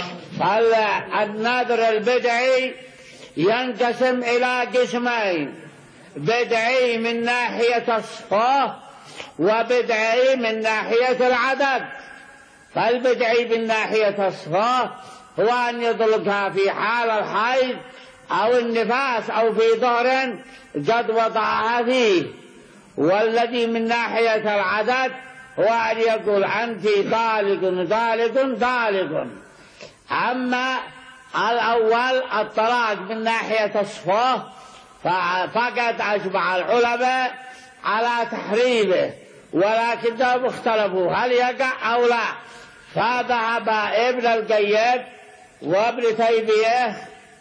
[SPEAKER 2] فالنذر البدعي ينقسم إلى قسمين: بدعي من ناحية الصفة وبدعي من ناحية العدد. فالبدعي من ناحية الصفة هو أن يطلقها في حال الحيض أو النفاس أو في ظهر قد وضعها فيه. والذي من ناحية العدد هو أن يقول أنت طالق طالق طالق. أما الأول الطلاق من ناحية الصفة فقد أجمع العلماء على تحريمه، ولكنهم اختلفوا هل يقع أو لا. فذهب ابن القيم وابن تيمية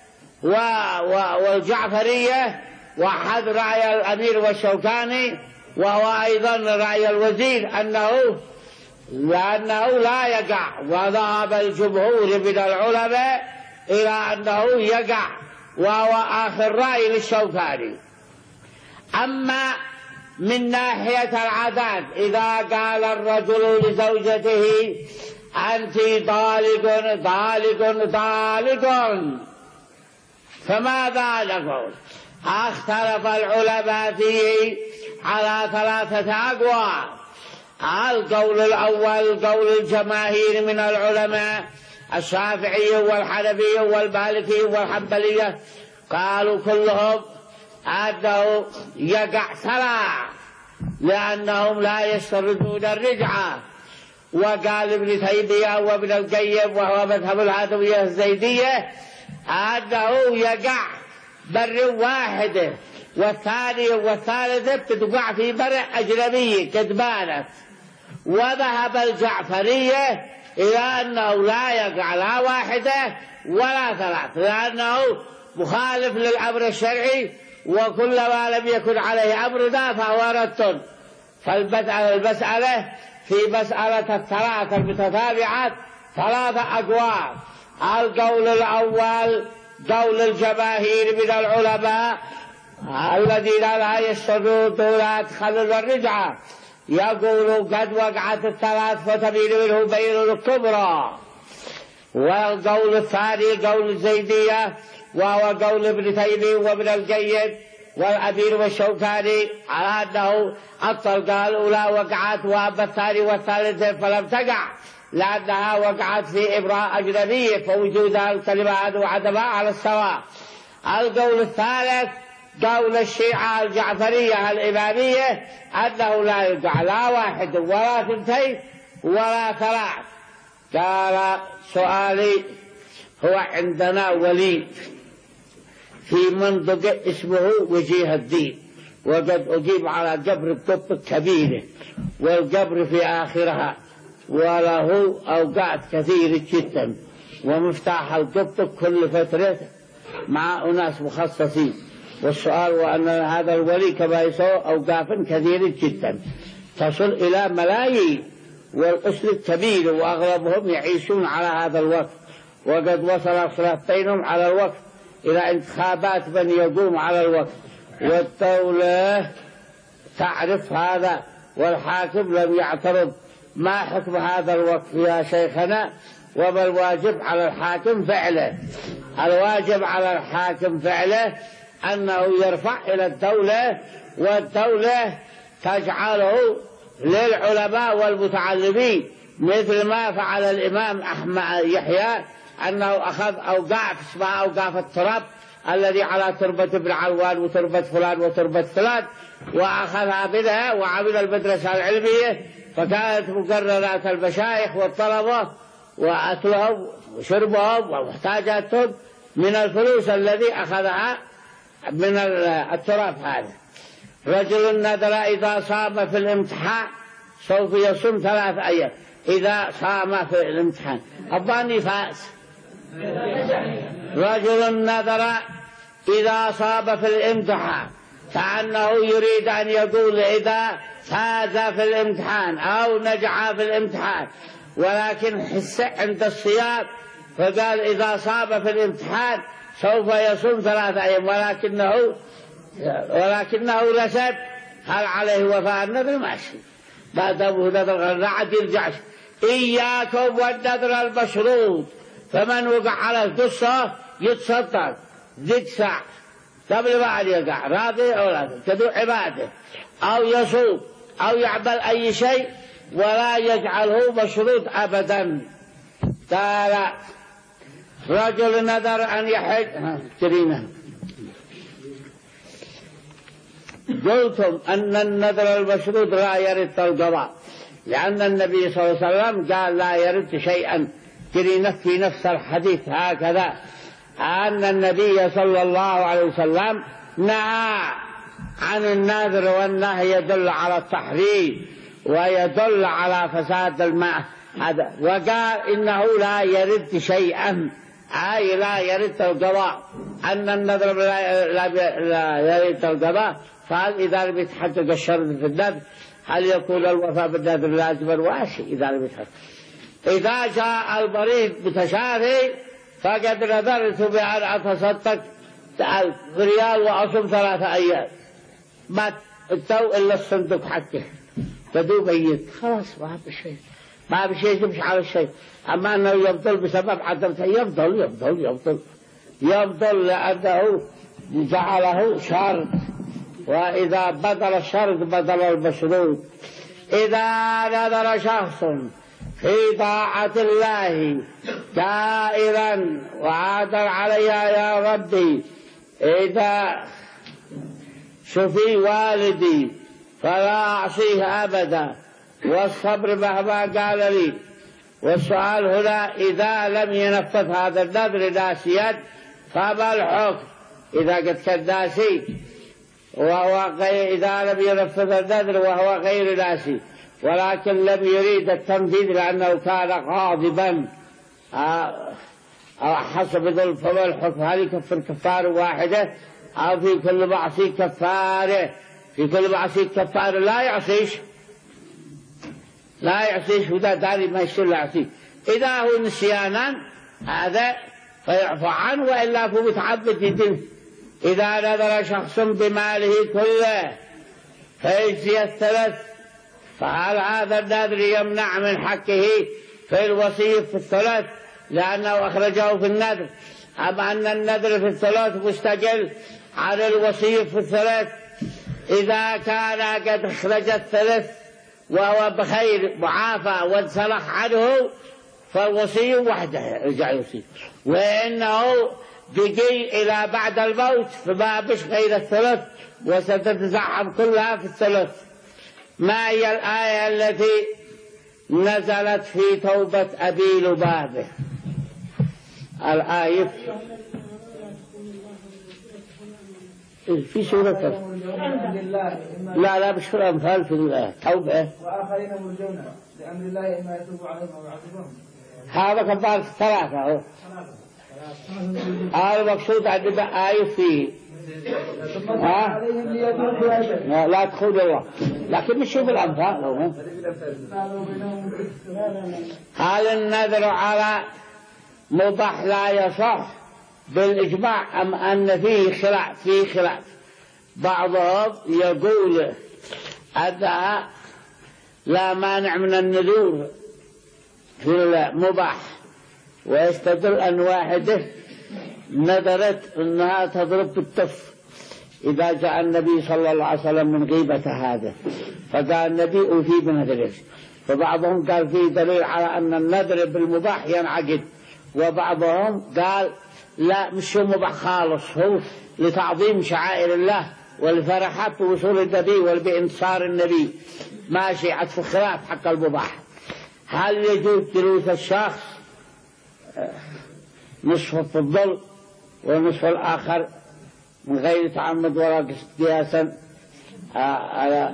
[SPEAKER 2] والجعفرية وحد رأي الأمير والشوكاني، وهو أيضا رأي الوزير أنه لأنه لا يقع. وذهب الجمهور من العلماء إلى أنه يقع، وهو آخر رأي للشوكاني. أما من ناحية العدد إذا قال الرجل لزوجته أنت طالق طالق طالق فماذا نقول؟ اختلف العلماء فيه على ثلاثة أقوال. القول الأول قول الجماهير من العلماء الشافعي والحنفي والمالكي والحنبلية، قالوا كلهم أنه يقع سلام لأنهم لا يشترطون الرجعة. وقال ابن تيمية وابن القيم وهو مذهب العدوية الزيدية أنه يقع بر واحدة، والثانية والثالثة تقع في بر أجنبية قد بانت. وذهب الجعفرية إلى أنه لا يقع لا واحدة ولا ثلاث، لأنه مخالف للأمر الشرعي، وكل ما لم يكن عليه أمرنا فهو رد. فالمسألة في مسألة الثلاثة المتتابعات ثلاثة أقوال. القول الأول قول الجماهير من العلماء الذين لا يشترطون لا يدخلون الرجعة، يقول قد وقعت الثلاث فتبين منه بين الكبرى. والقول الثاني قول الزيدية وهو قول ابن تيمية وابن القيم والأمير والشوكاني على أنه الطلقة الأولى وقعت، وأما الثاني والثالثة فلم تقع لأنها وقعت في إبراء أجنبية، فوجود الكلمات وعدمها على السواء. القول الثالث قول الشيعة الجعفرية الإمامية أنه لا يقع لا واحد ولا اثنتين ولا ثلاث. قال سؤالي: هو عندنا ولي في منطقة اسمه وجيه الدين، وقد أجيب على قبر القبة الكبيرة، والقبر في آخرها، وله أوقات كثيرة جدا، ومفتاح القبة كل فترة مع أناس مخصصين. والسؤال هو أن هذا الولي كما يسوى أوقاف كثيرة جدا تصل إلى ملايين، والأسر كبير وأغلبهم يعيشون على هذا الوقت، وقد وصل الخلاف بينهم على الوقت إلى انتخابات من يقوم على الوقت، والدولة تعرف هذا والحاكم لم يعترض. ما حكم هذا الوقت يا شيخنا؟ وما الواجب على الحاكم فعله؟ الواجب على الحاكم فعله أنه يرفع إلى الدولة، والدولة تجعله للعلماء والمتعلمين، مثل ما فعل الإمام أحمد يحيى أنه أخذ أوقاف اسمها أوقاف التراب الذي على تربة ابن علوان وتربة فلان وتربة فلان، وأخذها منها وعمل المدرسة العلمية، فكانت مقررات المشايخ والطلبة وأكلهم وشربهم ومحتاجاتهم من الفلوس الذي أخذها من التراب هذا. رجل نذر إذا صام في الامتحان سوف يصوم ثلاث أيام إذا صام في الامتحان. أباني فاس. رجل نذر إذا صام في الامتحان كأنه يريد أن يقول إذا فاز في الامتحان أو نجح في الامتحان، ولكن حس عند الصيام فقال إذا صاب في الامتحان سوف يصوم ثلاثة أيام، ولكنه ولكنه رسب. هل عليه وفاء النذر؟ ماشي، بعد أبو نذر لا عاد يرجعش. إياكم والنذر المشروط، فمن وقع على القصة يتصدق زد ساعة قبل ما يقع، راضي أو لا تدعو عباده، أو يصوم أو يعمل أي شيء ولا يجعله مشروط أبدا. قال رجل نذر أن يحج ترينا. قلتم أن النذر المشروط لا يرد القضاء، لأن النبي صلى الله عليه وسلم قال لا يرد شيئا. ترينا في نفس الحديث هكذا أن النبي صلى الله عليه وسلم نهى عن النذر، والنهي يدل على التحريم ويدل على فساد الماء هذا، وقال إنه لا يرد شيئا، أي لا يرد القضاء. أن النذر لا, لا, لا يرد القضاء، فهل إذا لم يتحقق الشرط في النذر هل يكون الوفاء بالنذر لازما؟ واشي إذا لم يتحقق. إذا جاء المريض بتشافي فقد نذرت بأن أتصدق بريال وأصوم ثلاثة أيام، ما التو إلا الصندوق حقه تدو ميت، خلاص ما بشيء ما بشيء يمشي على الشيء. أما أنه يفضل بسبب عدمته، يفضل يفضل يفضل يفضل لأنه جعله شرط، وإذا بدل الشرط بدل المشروط. إذا نذر شخص في طاعة الله دائرا وعاد عليها يا ربي إذا شفي والدي فلا أعصيه أبدا، والصبر مهما قال لي. والسؤال هنا إذا لم ينفذ هذا النذر ناسيا فما الحكم؟ إذا قد كان ناسي وهو غير، إذا لم ينفذ النذر وهو غير ناسي ولكن لم يريد التنفيذ لأنه كان غاضبا أو حسب ذل، فما الحكم؟ هل يكفر كفارة واحدة أو في كل معصية كفارة؟ في كل معصية كفارة لا يعصيش لا يعصيش وده داري ما يصير لا يعصيه. إذا هو نسيانا هذا فيعفو عنه، وإلا فهو متعبد يدين. إذا نذر شخص بماله كله فيجزي الثلث، فهل هذا النذر يمنع من حقه في الوصية في الثلاث لأنه أخرجه في النذر؟ أما أن النذر في الثلاث مستقل عن الوصية في الثلاث. إذا كان قد أخرج الثلاث وهو بخير معافى وانسلخ عنه فالوصية وحده يرجع يوصي، وإنه بقي إلى بعد الموت فما بش غير الثلاث وستتزعم كلها في الثلاث. ما هي الآية التي نزلت في توبة أبي لبابة؟ الآية في سورة لا لا مش في الأنفال، في التوبة.
[SPEAKER 4] وآخرين مرجون لأمر الله إما يتوب عليهم أو يعذبهم.
[SPEAKER 2] هذا كفارة ثلاثة. هذا المقصود عندنا آية فيه ها؟ لا تخون الله، لكن مش في الأنفال. هل النذر على مباح لا يصح بالإجماع أم أن فيه خلاف؟ فيه خلاف. بعضهم يقول أنها لا مانع من النذور في المباح، ويستدل أن واحدة نذرت أنها تضرب بالتف إذا جاء النبي صلى الله عليه وسلم من غيبة هذا، فقال النبي أوفي بنذره. فبعضهم قال فيه دليل على أن النذر بالمباح ينعقد، وبعضهم قال لا مش مباح خالص، هو لتعظيم شعائر الله والفرحات بوصول النبي وبانتصار النبي. ماشي عطف خلاف حق المباح. هل يجوز جلوس الشخص نصف في الظل ونصف الآخر من غير تعمد ولا قياسا على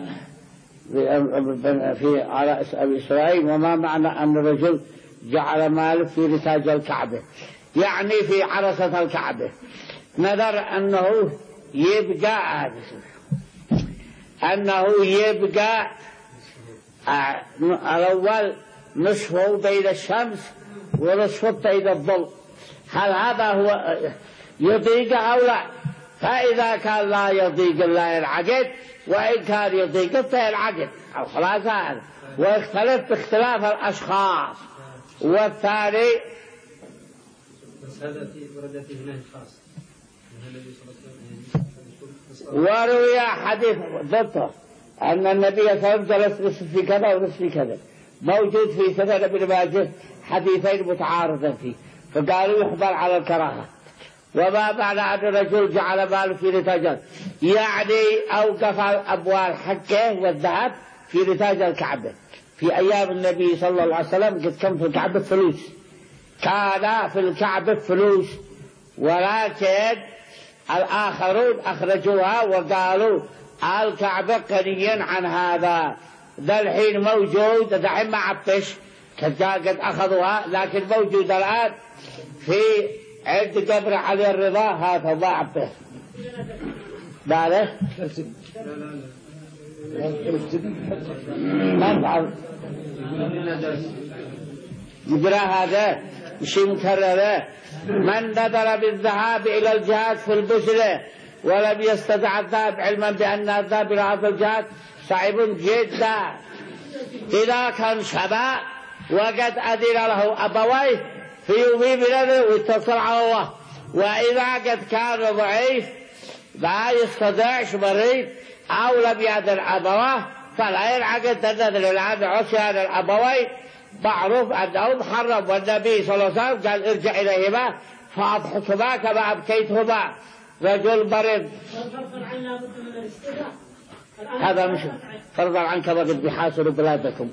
[SPEAKER 2] في على أبي إسرائيل؟ وما معنى أن الرجل جعل ماله في نتاج الكعبة، يعني في عرسة الكعبة، نذر أنه يبقى أنه يبقى الأول نصفه بين الشمس ونصفه بين الظل، هل هذا هو يضيق أو لا؟ فإذا كان لا يضيق لا ينعقد، وإن كان يضيق فينعقد الخلاصة هذا، ويختلف باختلاف الأشخاص. والثاني
[SPEAKER 3] بس هذا ورد فيه نهي خاص.
[SPEAKER 2] وروي حديث ضبطه أن النبي صلى الله عليه وسلم جلس نصف في كذا ونصف في كذا، موجود في سنن ابن ماجه حديثين متعارضين فيه، فقالوا يحمل على الكراهة. وما معنى أن الرجل جعل ماله في نتاج، يعني أوقف الأموال حقه والذهب في نتاج الكعبة. في أيام النبي صلى الله عليه وسلم قد كان في الكعبة فلوس، كان في الكعبة فلوس، ولكن الآخرون أخرجوها وقالوا الكعبة غنيا عن هذا. ذا الحين موجود، دحين ما عبش قد أخذوها، لكن موجود الآن في عند قبر علي الرضا، هذا ما عبه باله ما نفعل يقرأ هذا شيء مكرر. من نذر بالذهاب إلى الجهاد في البسلة ولم يستطع الذهاب علما بأن الذهاب إلى هذا الجهاد صعب جدا، إذا كان شباب وقد أذن له أبويه في يومي بلده ويتصل على الله، وإذا قد كان ضعيف لا يستطيعش مريض أو لم يأذن أبواه فلا ينعقد النذر. الآن عصيان الأبوين معروف أنه محرم، والنبي صلى الله عليه وسلم قال ارجع إليهما فأضحكما كما أبكيتهما. رجل مريض هذا مش فرضا عنك وقد بحاصر بلادكم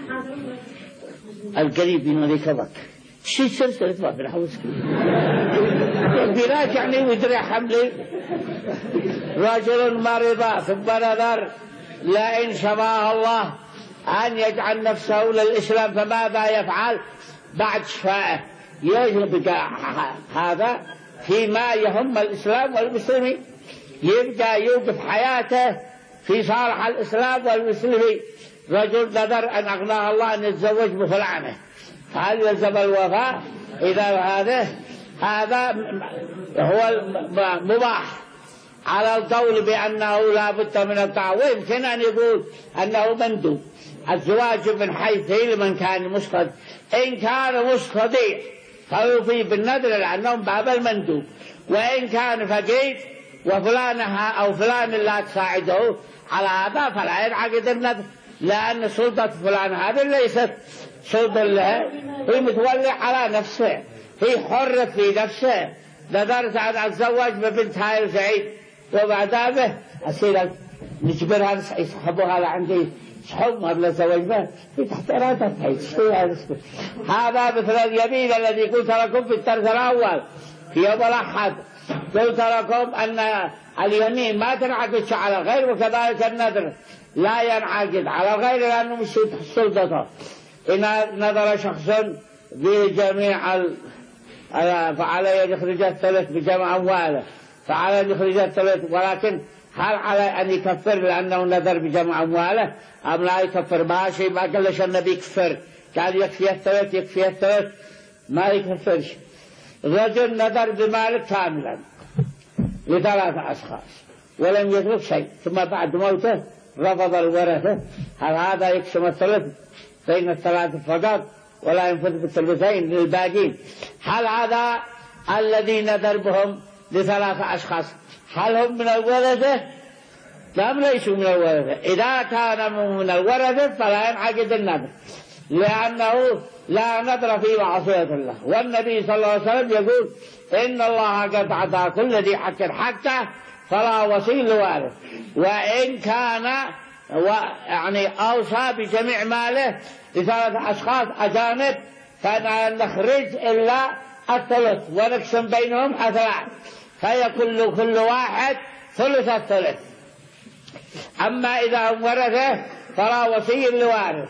[SPEAKER 2] القريب من ذيك شيء سلسلة ما في الحوسك بلاك يعني ويدري حملي. رجل مريض ثم نذر لئن شفاه الله أن يجعل نفسه للإسلام فماذا يفعل بعد شفائه؟ يجب هذا فيما يهم الإسلام والمسلمين، يبقى يوقف حياته في صالح الإسلام والمسلمين. رجل نذر أن أغناه الله أن يتزوج بفلانة، فهل يلزم الوفاء؟ إذا هذا هذا هو مباح على القول بأنه لا بد من الطاعة، ويمكن أن يقول أنه مندوب. الزواج من حيث لمن كان مستطيع، إن كان مستطيع فيوفي بالنذر لأنهم باب المندوب، وإن كان فقير وفلانها أو فلان لا تساعده على هذا فلا ينعقد النذر، لأن سلطة فلان هذه ليست سلطة له، هي متولي على نفسه، هي حرة في نفسه. نذرت أن أتزوج ببنت هاي الزعيد وبعد ذلك أصير نجبرها يسحبوها لعندي سحب قبل الزواج به في تحت إرادتها. هذا مثل اليمين الذي قلت لكم في الدرس الأول في يوم الأحد، قلت لكم أن اليمين ما تنعقد على الغير، وكذلك النذر لا ينعقد على الغير لأنه مش تحت سلطته. إن نذر شخص بجميع فعليه أن يخرج الثلث بجمع أمواله، فعليه أن يخرج الثلث، ولكن هل على أن يكفر لأنه نذر بجمع أمواله أم لا يكفر؟ ما شيء ما قالش النبي يكفر، قال يكفي الثلث يكفي الثلث ما يكفرش. رجل نذر بمالك كاملا لثلاثة أشخاص ولم يترك شيء، ثم بعد موته رفض الورثة، هل هذا يقسم الثلث بين الثلاثة فقط ولا ينفذ بالثلثين للباقين؟ هل هذا الذي نذر بهم لثلاثة أشخاص هل هم من الورثة؟ لم ليسوا من الورثة. إذا كان من الورثة فلا ينعقد النذر، لأنه لا نذر في معصية الله، والنبي صلى الله عليه وسلم يقول إن الله قد أعطى كل ذي حق حقه فلا وصي لوارث، وإن كان يعني أوصى بجميع ماله لثلاثة أشخاص أجانب فلا نخرج إلا الثلث ونقسم بينهم أثلاث، فيكون كل واحد ثلث الثلث. أما إذا هم ورثة فلا وصي لوارث.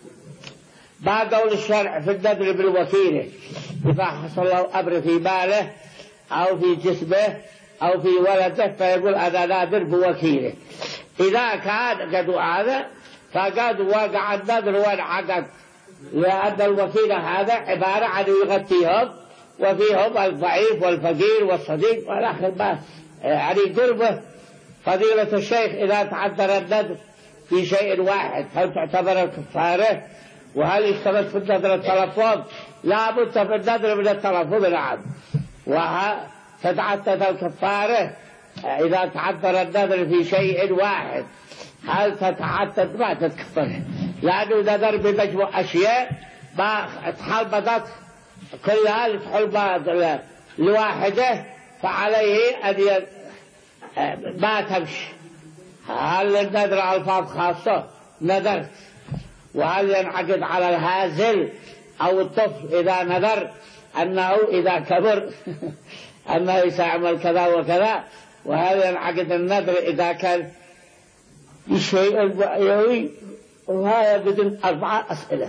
[SPEAKER 2] ما قول الشرع في النذر بالوكيلة؟ إذا حصل له أمر في ماله أو في جسمه أو في ولده فيقول أنا ناذر بوكيله. إذا كان قد هذا فقد وقع النذر وانعقد، لأن الوكيل هذا عبارة عن يغطيهم، وفيهم الضعيف والفقير والصديق والآخر بس يعني قربه. فضيلة الشيخ إذا تعذر النذر في شيء واحد هل تعتبر الكفارة؟ وهل يشترط في النذر التلفظ؟ لا بد في النذر من التلفظ نعم. وتتعدد الكفارة إذا تعذر النذر في شيء واحد هل تتعدد؟ ما تتكفر، لأنه نذر بمجموع أشياء ما تحلبطت كلها لتحل لواحدة فعليه أن ي... ما تمشي. هل النذر ألفاظ خاصة نذرت؟ وهل ينعقد على الهازل أو الطفل إذا نذر أنه إذا كبر أنه سيعمل كذا وكذا؟ وهل ينعقد النذر إذا كان شيء يوي؟ وهذا بدون أربعة أسئلة.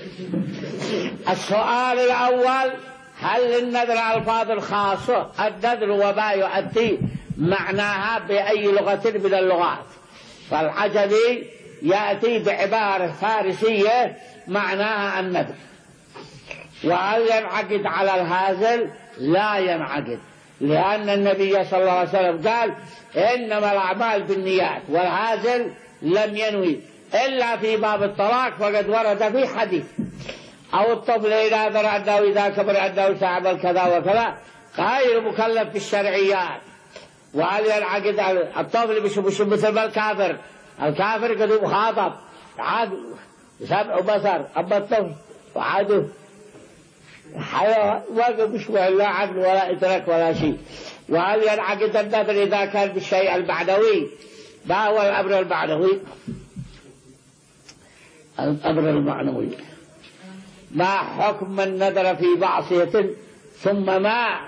[SPEAKER 2] السؤال الأول هل النذر ألفاظ خاصة؟ النذر وما يؤدي معناها بأي لغة من اللغات، فالعجمي يأتي بعبارة فارسية معناها النذر. وهل ينعقد على الهازل؟ لا ينعقد، لأن النبي صلى الله عليه وسلم قال إنما الأعمال بالنيات، والهازل لم ينوي إلا في باب الطلاق فقد ورد في حديث. أو الطفل إذا ذر أنه إذا كبر أنه سيعمل كذا وكذا غير مكلف بالشرعيات. وهل ينعقد الطفل مش مثل ما الكافر؟ الكافر قد مخاطب عاد سمع وبصر، أما الطفل وعاده حيوان واقف مش لا عقل ولا إدراك ولا شيء. وهل ينعقد النذر إذا كان بالشيء المعنوي؟ ما هو الأمر المعنوي؟ الأمر المعنوي ما حكم من نذر في معصية ثم مات؟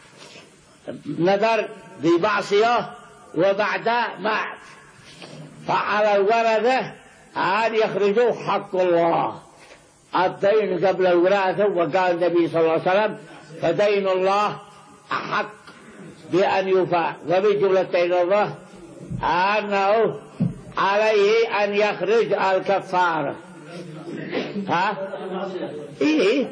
[SPEAKER 2] نذر في معصية وبعد مات، فعلى الورثة أن يخرجوا حق الله الدين قبل الوراثة. وقال النبي صلى الله عليه وسلم فدين الله أحق بأن يوفى، ومن جملة دين الله أنه عليه أن يخرج الكفارة. ها؟ إيه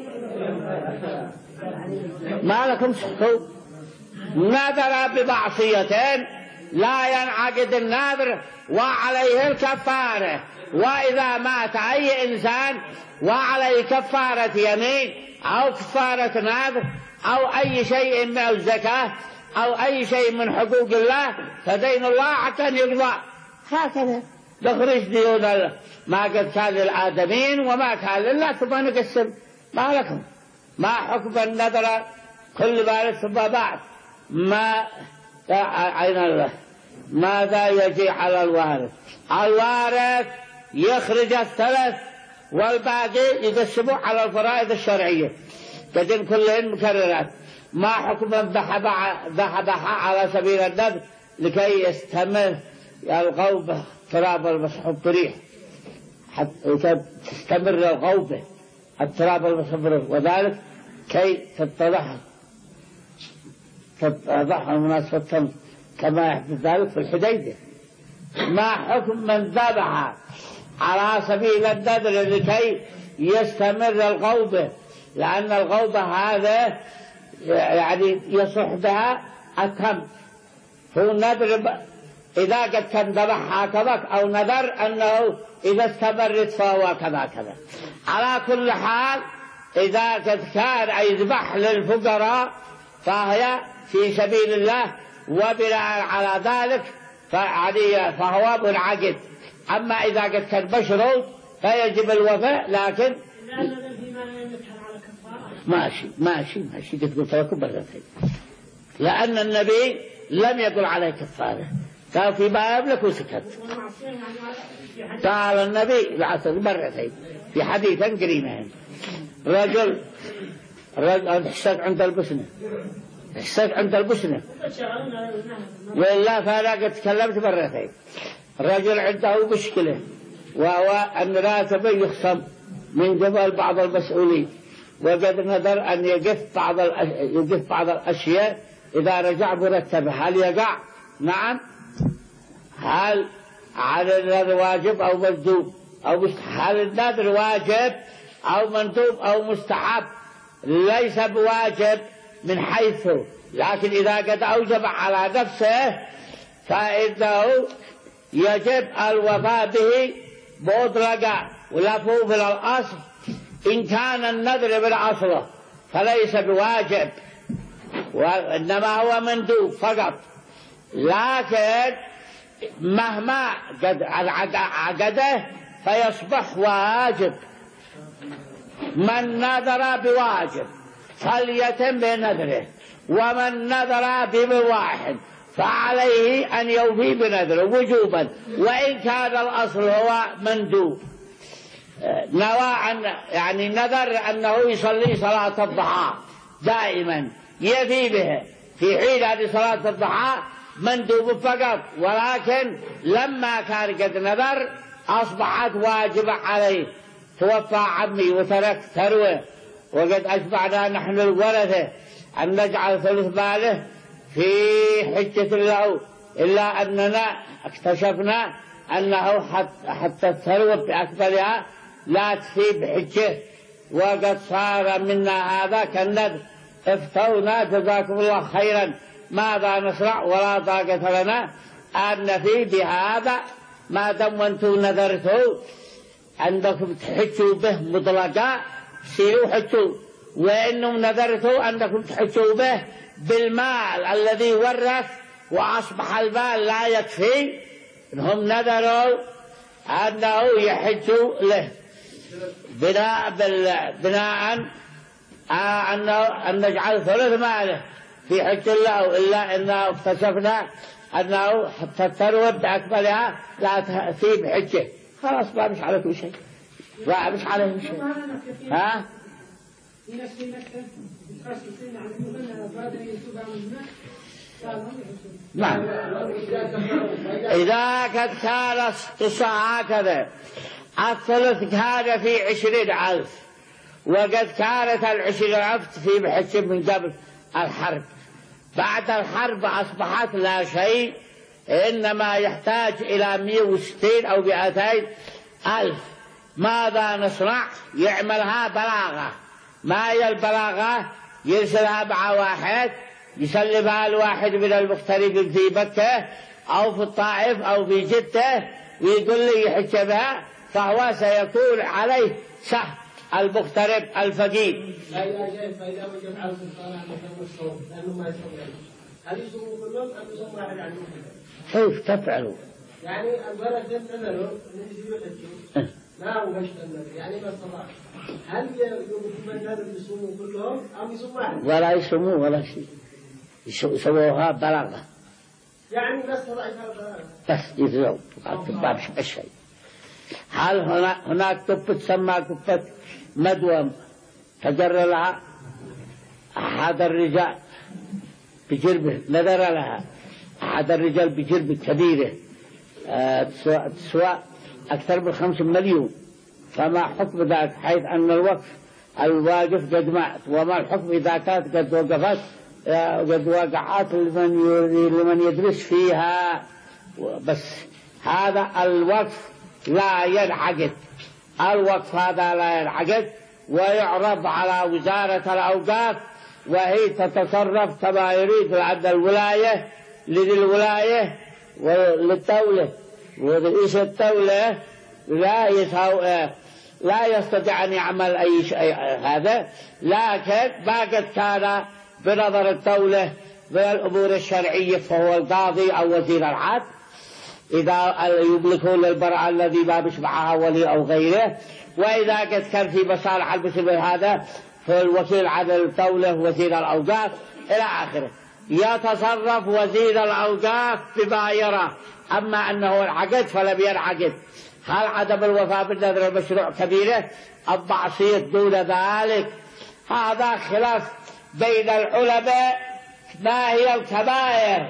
[SPEAKER 2] ما لكم صحوا نذر بمعصيتين لا ينعقد النذر وعليه الكفارة. وإذا مات أي إنسان وعليه كفارة يمين أو كفارة نذر أو أي شيء من الزكاة أو أي شيء من حقوق الله فدين الله حتى يقضى. هكذا نخرج ديون ما قد كان للآدمين وما كان لله ثم نقسم. ما لكم ما حكم النذر كل بارد ثم بعد ما عين الله؟ ماذا يجي على الوارث؟ الوارث يخرج الثلاث والباقي يقسموا على الفرائض الشرعية تدين كلهن مكررات. ما حكم من ذهبها على سبيل النذر لكي يستمر الغوبة تراب المسحوب بريح حتى تستمر الغوبة التراب المسحوب، وذلك كي تتضح تتضح مناسبة كما يحدث ذلك في الحديدة. ما حكم من ذبح على سبيل النذر لكي يستمر الغوبة؟ لأن الغوبة هذا يعني يصح بها التم. هو النذر إذا قد كان ذبح هكذا أو نذر أنه إذا استمرت فهو كذا كذا. على كل حال إذا قد كان يذبح للفقراء فهي في سبيل الله وبناء على ذلك فهو منعقد. أما إذا قد كان مشروط فيجب الوفاء. لكن ماشي ماشي ماشي قد قلت لكم مرتين، لأن النبي لم يقل عليه كفارة، قال فيما يملك وسكت. قال النبي العصر مرتين في حديثا قرينين رجل رجل اشتد عند البسنة اشتد عند البسنة وإلا فأنا قد تكلمت مرتين. رجل عنده مشكلة وهو أن راتبه يخصم من قبل بعض المسؤولين، وقد نذر أن يقف بعض يقف بعض الأشياء إذا رجع مرتبه. هل يقع؟ نعم. هل على النذر واجب أو مندوب أو مستحب. النذر واجب أو مندوب أو مستحب، ليس بواجب من حيث، لكن إذا قد أوجب على نفسه فإنه يجب الوفاء به مطلقا ولفوا من الأصل. إن كان النذر من أصله فليس بواجب وإنما هو مندوب فقط، لكن مهما قد عقده فيصبح واجب. من نذر بواجب فليتم بنذره، ومن نذر بواحد فعليه أن يوفي بنذره وجوبا وإن كان الأصل هو مندوب. نوى أن يعني نذر أنه يصلي صلاة الضحى دائما يفي به في حين هذه صلاة الضحى مندوب فقط، ولكن لما كان قد نذر أصبحت واجبة عليه. توفى عمي وترك ثروة وقد أشبعنا نحن الورثة أن نجعل ثلث ماله في حجة له، إلا أننا اكتشفنا أنه حتى الثروة بأكملها لا تفي بحجه، وقد صار منا هذا كالنذر. افتونا جزاكم الله خيرا ماذا نصنع ولا طاقة لنا أن نفي بهذا ما دام أنتم نذرتوا عندكم تحجوا به مطلقا سيروا حجوا، وإنهم نذرتوا أنكم تحجوا به بالمال الذي ورث وأصبح المال لا يكفي، إنهم نذروا أنه يحجوا له بناء بناء أنه أن نجعل ثلث ماله في حج الله، إلا أنه اكتشفنا أنه حتى الثروة بأكملها لا تأتي بحجه. خلاص ما مش على كل شيء، ما مش عليه شيء. ها؟ نعم. إذا قد كان قصة هكذا الثلث كان في عشرين ألف وقد كانت العشرين ألف في بحج من قبل الحرب، بعد الحرب أصبحت لا شيء، إنما يحتاج إلى مئة وستين أو مئتين ألف. ماذا نصنع؟ يعملها بلاغة. ما هي البلاغة؟ يرسلها مع واحد يسلمها الواحد من المغتربين في مكة أو في الطائف أو في جدة ويقول لي يحج بها، فهو سيكون عليه سهم المغترب الفقير.
[SPEAKER 5] فإذا وجب على السلطان أن يكون الصوم لأنه ما يصوم، هل يصوموا كلهم أم يصوم واحد عنهم؟
[SPEAKER 2] كيف تفعلوا؟
[SPEAKER 5] يعني الولد يمتنعوا من يجيبوا ما هو غش النذر، يعني ما استطاع. هل يوقفون النذر يصوموا كلهم أم يصوم واحد؟
[SPEAKER 2] ولا يصوموا ولا شيء، يسووها بلاغة.
[SPEAKER 5] يعني بس استطاع بلاغة.
[SPEAKER 2] بس يزرعوا ما بش شيء. هل هناك هناك كفة تسمى كفة مدوم تجر لها أحد الرجال بجربه، نذر لها أحد الرجال بجربه كبيرة تسوى أكثر من خمس مليون، فما حكم ذلك حيث أن الوقف الواقف قد مات، وما الحكم إذا كانت قد وقفت قد وقعت لمن لمن يدرس فيها. بس هذا الوقف لا ينعقد، الوقف هذا لا ينعقد ويعرض على وزارة الأوقاف وهي تتصرف كما يريد عند الولاية لذي الولاية وللدولة، ورئيس الدولة لا يساو لا يستطيع أن يعمل أي شيء هذا، لكن ما قد كان بنظر الدولة من الأمور الشرعية فهو القاضي أو وزير العدل إذا يملكون للبراءة الذي ما بيشبعها ولي أو غيره، وإذا قد كان في مصالح المسلم هذا فالوكيل عن الدولة وزير الأوقاف إلى آخره. يتصرف وزير الأوقاف بما يرى، أما أنه العقد فلم ينعقد. هل عدم الوفاء بالنذر المشروع كبيرة أم معصية دون ذلك؟ هذا خلاف بين العلماء. ما هي الكبائر؟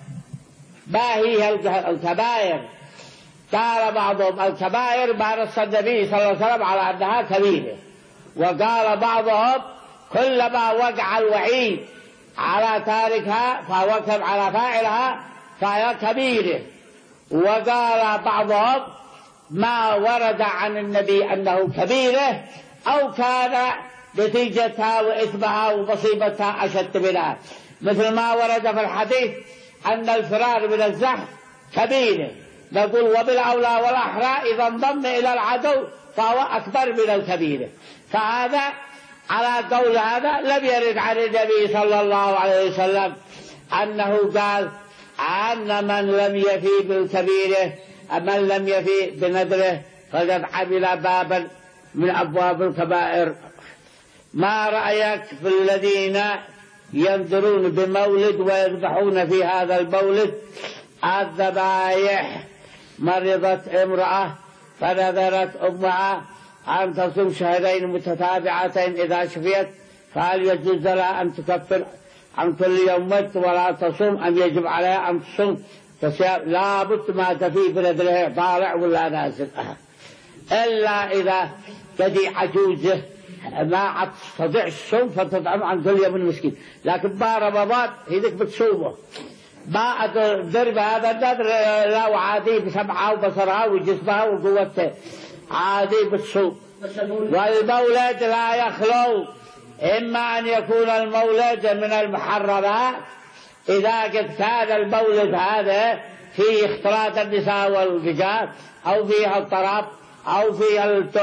[SPEAKER 2] ما هي الكبائر؟ قال بعضهم الكبائر ما نص النبي صلى الله عليه وسلم على أنها كبيرة، وقال بعضهم كلما وقع الوعيد على تاركها فوكب على فاعلها فهي كبيرة، وقال بعضهم ما ورد عن النبي أنه كبيرة أو كان نتيجتها وإثمها ومصيبتها أشد منها، مثل ما ورد في الحديث أن الفرار من الزحف كبيرة، نقول وبالأولى والأحرى إذا انضم إلى العدو فهو أكبر من الكبيرة. فهذا على قول هذا لم يرد عن النبي صلى الله عليه وسلم أنه قال أن من لم يفي بالكبيرة من لم يفي بنذره فقد عمل بابا من أبواب الكبائر. ما رأيك في الذين ينذرون بمولد ويذبحون في هذا المولد الذبائح؟ مرضت امرأة فنذرت أمها أن تصوم شهرين متتابعتين إذا شفيت، فهل يجوز لها أن تكفر عن كل يوم مت ولا تصوم أم يجب عليها أن تصوم؟ لا بد ما تفي بنذرها طالع ولا نازل، إلا إذا تدي عجوزه ما تستطيع الصوم فتطعم عن كل يوم المسكين، لكن با رمضان هيدك بتصومه. ما الدرب هذا النذر لا عادي بسمعها وبصرها وجسمها وقوتها عادي بتصوم. والمولد لا يخلو، إما أن يكون المولد من المحرمات إذا قد كان المولد هذا فيه اختلاط النساء والرجال أو فيه الطراب أو فيه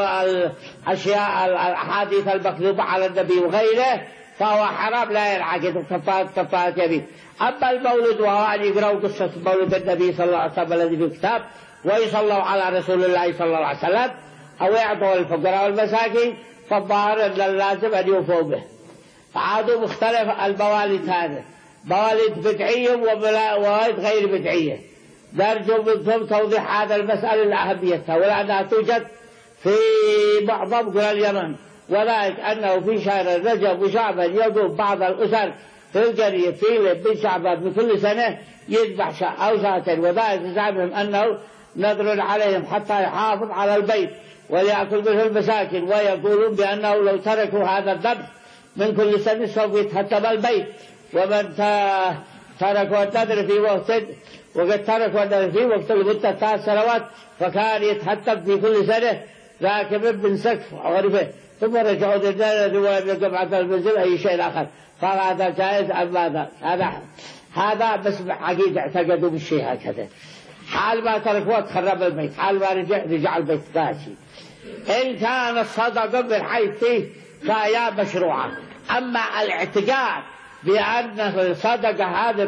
[SPEAKER 2] الأشياء الأحاديث المكذوبة على النبي وغيره فهو حرام لا ينعقد كفارة كفارة يمين. أما المولد وهو أن يقرأوا قصة مولد النبي صلى الله عليه وسلم الذي في الكتاب ويصلوا على رسول الله صلى الله عليه وسلم أو يعطوا الفقراء والمساكين فالظاهر أن اللازم أن يوفوا به. عادوا مختلف الموالد هذا، موالد بدعية وموالد غير بدعية. نرجو منكم توضيح هذا المسألة لأهميتها ولأنها توجد في معظم قرى اليمن، وذلك أنه في شهر رجب وشعبان يقوم بعض الأسر في القرية في بن شعبان من كل سنة يذبح شاة أو شاتين، وذلك زعمهم أنه نذر عليهم حتى يحافظ على البيت وليأكل به المساكين، ويقولون بأنه لو تركوا هذا الذبح من كل سنة سوف يتهتم البيت. ومن تركوا النذر في وقت وقد تركوا النذر في وقت لمدة ثلاث سنوات فكان يتهتم في كل سنة راكب بن سقف عرفه ثم رجعوا للنذر ولم يقم بعد المنزل أي شيء آخر، قال هذا جائز أم ماذا؟ هذا هذا بس عقيدة اعتقدوا بالشيء هكذا. حال ما تركوا تخرب البيت، حال ما رجع رجع البيت قاسي. إن كان الصدقة بالحيث فهي مشروعة. أما الاعتقاد بأن الصدقة هذا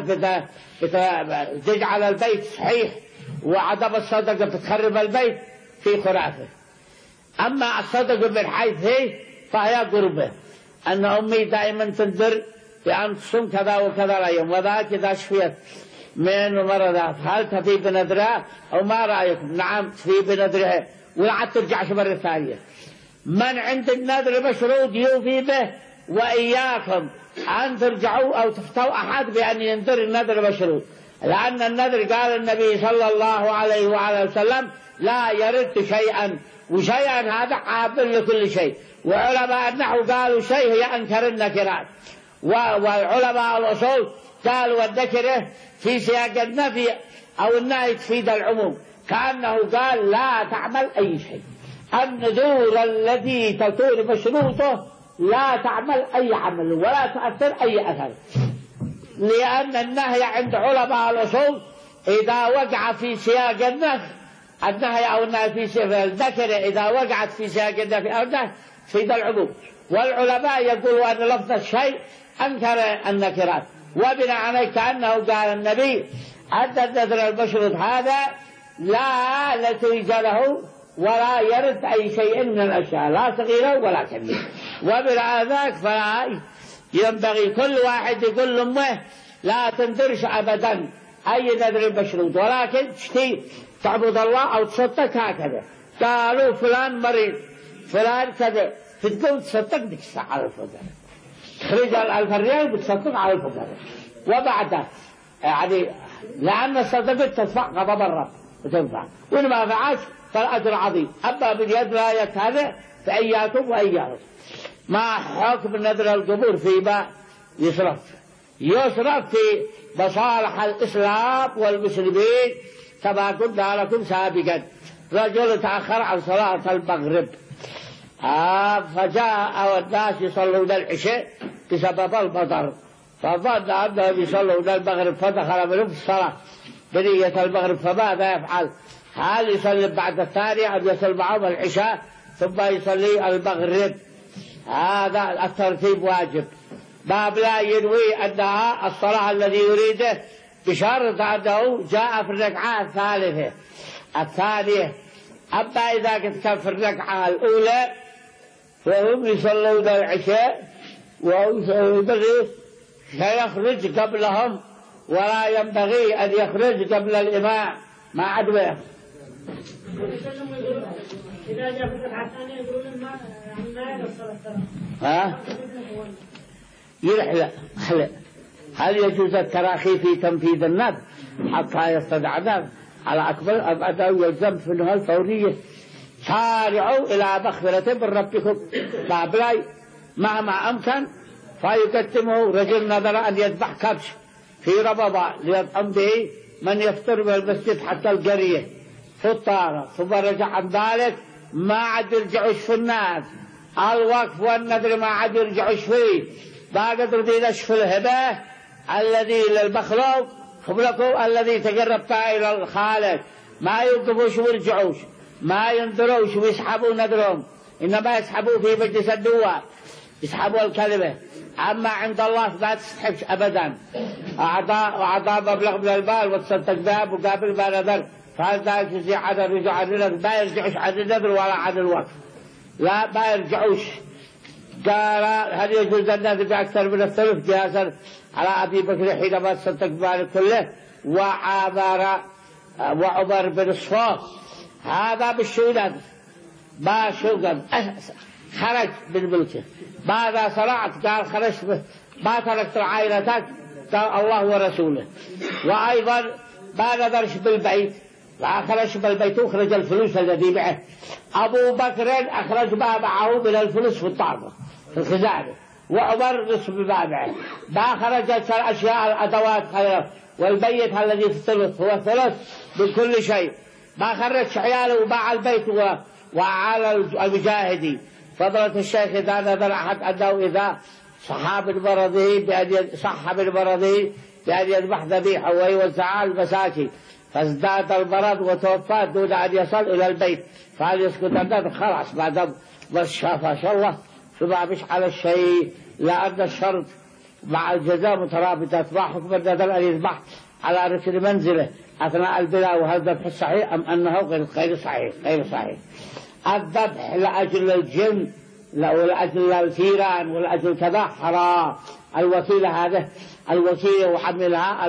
[SPEAKER 2] بتجعل البيت صحيح وعدم الصدقة بتخرب البيت في خرافة. أما الصدقة بالحيث هي فهي قربة، أن أمي دائما تنذر بأن تصوم كذا وكذا اليوم وذاك إذا شفيت من مرضات هل تفي بنذرها أو ما رأيكم؟ نعم تفي بنذرها ولا ترجعش مرة ثانية. من عند النذر مشروط يوفي به، وإياكم أن ترجعوا أو تفتوا أحد بأن ينذر النذر مشروط، لأن النذر قال النبي صلى الله عليه وعلى وسلم لا يرد شيئا، وشيئا هذا عابر لكل شيء. وعلماء النحو قالوا شيء هي أنكر النكرات، وعلماء الأصول قالوا النكرة في سياق النفي أو النهي تفيد العموم، كأنه قال لا تعمل أي شيء. النذور الذي تكون مشروطه لا تعمل أي عمل ولا تؤثر أي أثر، لأن النهي عند علماء الأصول إذا وقع في سياق النفي النهي أو النهي في سياق الذكر إذا وقعت في سياق النفي أو النهي تفيد العموم. والعلماء يقولوا أن لفظ الشيء أنكر النكرات، وبناء عليه كأنه قال النبي أن النذر المشروط هذا لا نتيج له ولا يرد أي شيء من الأشياء لا صغيرة ولا كبيرة. وبناء ذلك فلا ينبغي كل واحد يقول لأمه لا تنذرش أبدا أي نذر مشروط، ولكن تشتي تعبد الله أو تصدق هكذا. قالوا فلان مريض فلان كذا فتقوم تصدق ديك الساعة على الفقراء، تخرج الألف ريال بتصدق على الفقراء. وبعد يعني لأن الصدقة تدفع غضب الرب وتنفع، وإن ما فعلش فالأجر عظيم. أما باليد لا يكاد فإياكم وإياهم. ما حكم نذر القبور فيما يصرف؟ يصرف في مصالح الإسلام والمسلمين كما قلنا لكم سابقا رجل تأخر عن صلاة المغرب آه فجاء الناس يصلون العشاء بسبب المطر فظن أنهم يصلون المغرب فدخل منهم الصلاة بنية المغرب فماذا يفعل؟ هل يصلي بعد الثانية أم يصلي معهم العشاء ثم يصلي المغرب؟ هذا الترتيب واجب باب لا ينوي أنها الصلاة الذي يريده بشرط أنه جاء في الركعة الثالثة الثانية. أما إذا كان في الركعة الأولى فهم يصلون العشاء وينبغي سيخرج قبلهم ولا ينبغي أن يخرج قبل الإمام ما عدوه.
[SPEAKER 5] إذا جاء في الركعة الثانية يقولون ما ما يصل الصلاة.
[SPEAKER 2] ها؟ يرحل هل هل يجوز التراخي في تنفيذ النذر حتى يستدعى النذر على أكبر أبدا يلزم في النهار الفورية. سارعوا إلى مغفرة من ربكم بابلاي مهما أمكن فيقدمه رجل نذر أن يذبح كبش في رمضان ليطعم به من يفطر بالمسجد حتى القرية فطارة ثم رجع عن ذلك ما عاد يرجعوش في الناس الوقف والنذر ما عاد يرجعوش فيه ما قدروا يدش في الهبة الذي للمخلوق خبركم الذي تقربتا إلى الخالق ما يوقفوش ويرجعوش ما ينذروش ويسحبوا نذرهم إنما يسحبوا في مجلس الدواء يسحبوا الكلمة. أما عند الله ما تسحبش أبدا أعطاء وأعطاء مبلغ من المال وتصدق باب وقابل ما نذر فهل ذلك يجي عن الرجوع عن النذر ما يرجعوش عن النذر ولا عن الوقف لا ما يرجعوش. قال هل يجوز النذر بأكثر من الثلث جازا على أبي بكر حينما تصدق بمال كله وعمر وعمر بن الصفاق هذا بالشو نذر ما شوقا خرج من ملكه ماذا صنعت؟ قال خرجت ما تركت عائلتك قال الله ورسوله. وأيضا ما نذرش بالبيت لا خرج بالبيت وخرج الفلوس الذي معه. أبو بكر أخرج ما معه من الفلوس في الطعمة في الخزانة وعمر نصف ما معه ما خرجت الأشياء الأدوات خيرا والبيت الذي في الثلث هو ثلث من كل شيء ما خرج عياله وباع البيت وعلى المجاهدين. فضلة الشيخ إذا نذر أحد أنه إذا صح من مرضه بأن صح من مرضه بأن يذبح ذبيحة ويوزعها على المساكين فازداد المرض وتوفى دون أن يصل إلى البيت فهل يسكت النذر؟ خلاص ما دام بس شافه شاء الله فما مش على الشيء لأن الشرط مع الجزاء مترابطة ما حكم النذر أن يذبح على ركن منزله أثناء البناء وهل الذبح الصحيح أم أنه غير صحيح؟ غير صحيح. الذبح لأجل الجن ولأجل الثيران ولأجل كذا حرام. الوسيلة هذا الوسيلة وحملها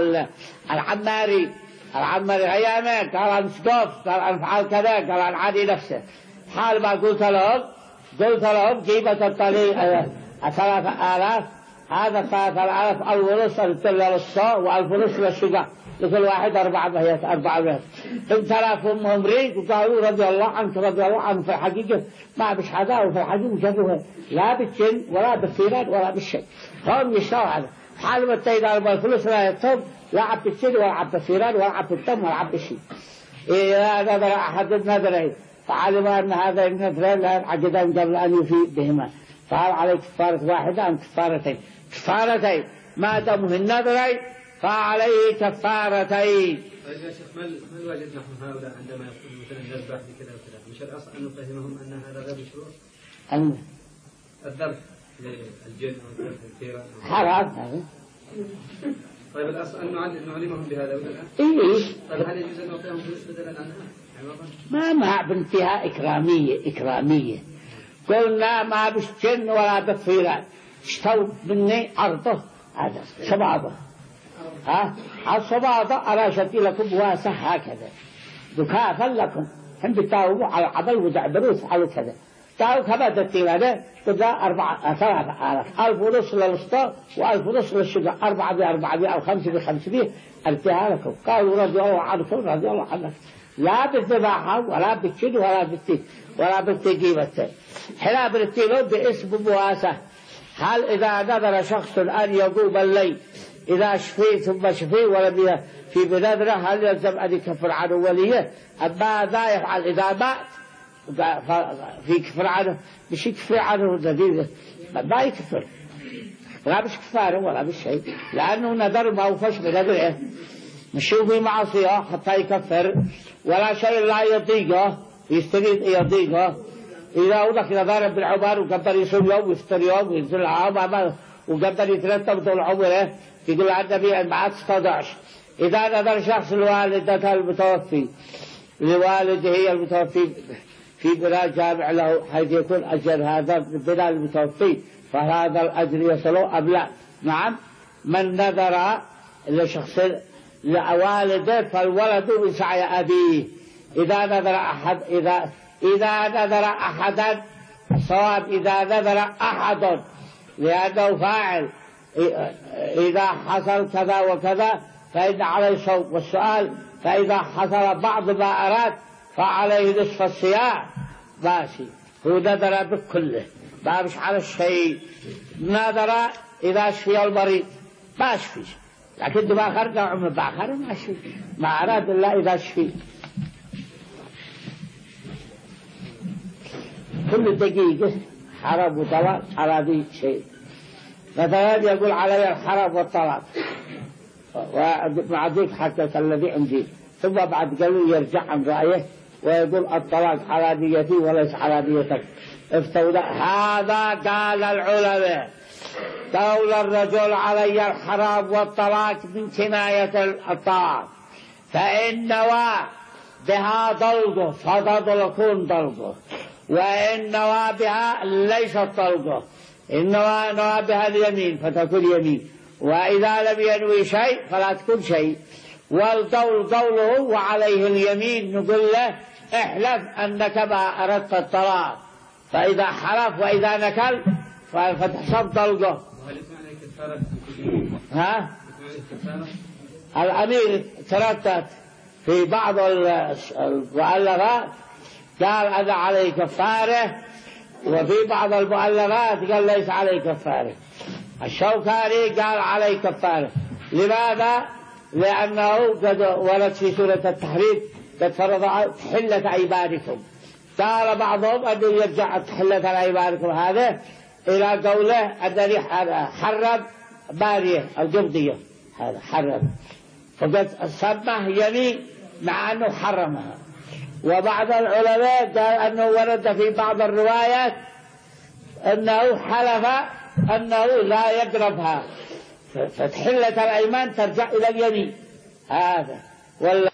[SPEAKER 2] العماري العماري أيامه قال أنسقف قال أنفعل كذا قال أنعادي نفسه حال ما قلت لهم قلت لهم قيمة الطريق ثلاثة آلاف هذا ثلاثة آلاف الفلوس للصاء والفلوس للشقة لكل واحد أربعة مئة أربعة مئة امتلافهم أمريك وقالوا رضي الله عنك رضي الله عنك في الحقيقة ما بش حدا وفي الحقيقة مجرد لا بالجن ولا بالثيران ولا بالشيء هم يشتروا هذا حال ما تيدار بالفلوس لا يتم لا عب بالجن ولا عب بالثيران ولا عب بالدم ولا عب بالشيء. إذا نذر أحد النذرين فعلم أن هذا النذرين لا ينعقدان قبل أن يفيد بهما فهل عليه كفارة واحدة أم كفارتين؟ كفارتين ما دامه النذرين فعليه كفارتين.
[SPEAKER 3] طيب يا شيخ ما الواجب نحن هؤلاء عندما يقولون مثلا الذبح بكذا وكذا مش الأصل أن نفهمهم أن هذا غير مشروع؟
[SPEAKER 2] أن
[SPEAKER 3] الذبح للجن أو الذبح للثيران
[SPEAKER 2] حرام.
[SPEAKER 3] طيب الأصل أن نعلمهم بهذا ولا لا؟
[SPEAKER 2] إيه.
[SPEAKER 3] طيب هل يجوز أن نعطيهم فلوس بدلا عنها؟
[SPEAKER 2] ما مع بنتها إكرامية إكرامية قلنا ما بالجن ولا بالثيران اشتوا مني عرضه هذا شبابه ها الصباطة على شكل لكم واسع هكذا دكافا لكم هم بتاوبوا على عبل ودعبروس على كذا تاو كما تتيل هذا تبدا أربعة ثلاثة آلاف ألف ونص للوسطى وألف ونص للشقة أربعة بأربعة بأ أو خمسة بخمسة أرتها لكم قالوا رضي الله عنكم رضي الله عنك لا بالذباحة ولا بالشد ولا بالتي ولا بالتقيمة حلا بالتيلو باسم مواسة. هل إذا نذر شخص أن يقوم الليل إذا شفي ثم شفي ولم في بنذره هل يلزم أن يكفر عنه وليه؟ أما ذا يفعل إذا مات في كفر عنه مش يكفر عنه النذير ما يكفر لا مش كفاره ولا مش شيء لأنه نذر ما وفش بنذره مش في معصية حتى يكفر ولا شيء لا يضيقه يستريد يضيقه إذا أولك نذر بالعمر وقدر يصوم يوم ويفطر يوم وينزل عام وقدر يترتب طول عمره يقول عن النبي بعد ستة عشر إذا نذر شخص الوالدة المتوفي لوالده المتوفي في بناء جامع له حيث يكون أجر هذا بناء المتوفي فهذا الأجر يصله أم لا؟ نعم من نذر لشخص لوالده فالولد من سعي أبيه إذا نذر أحد إذا إذا نذر أحدا صواب إذا نذر أحد لأنه فاعل إذا حصل كذا وكذا فإن عليه صوم والسؤال فإذا حصل بعض ما أراد فعليه نصف الصيام ماشي هو نذر بكله ما مش على الشيء نذر إذا شفي المريض ما شفي لكن دباخر قوم باخر ما شفي ما أراد الله إذا شفي كل دقيقة حرب وطلاق على ذي شيء مثلا يقول علي الحرب والطلاق ومع ذلك حتى الذي عندي ثم بعد قالوا يرجع عن رأيه ويقول الطلاق على نيتي وليس على نيتك افتوى هذا قال العلماء قول الرجل علي الحرام والطلاق من كناية الطلاق فإن نوى بها ضلقه فتضلكون ضلقه وإن نوى بها ليس طلقه إن نوى, نوى بها اليمين فتكون يمين وإذا لم ينوي شيء فلا تكون شيء والقول قوله وعليه اليمين نقول له احلف أنك ما أردت الطلاق فإذا حلف وإذا نكل فتحسب طلقه ها الأمير تردد في بعض المؤلفات قال أنا عليه كفارة وفي بعض المؤلفات قال ليس عليه كفارة الشوكاني قال عليه كفارة لماذا؟ لأنه قد ورد في سورة التحريم قد فرض تحلة أيمانكم قال بعضهم أنه يرجع تحلة أيمانكم هذا إلى قوله أنني حرم مارية القبضية هذا حرم فقد سماه يمين مع أنه حرمها وبعض العلماء قال أنه ورد في بعض الروايات أنه حلف أنه لا يقربها فتحلة الأيمان ترجع إلى اليمين هذا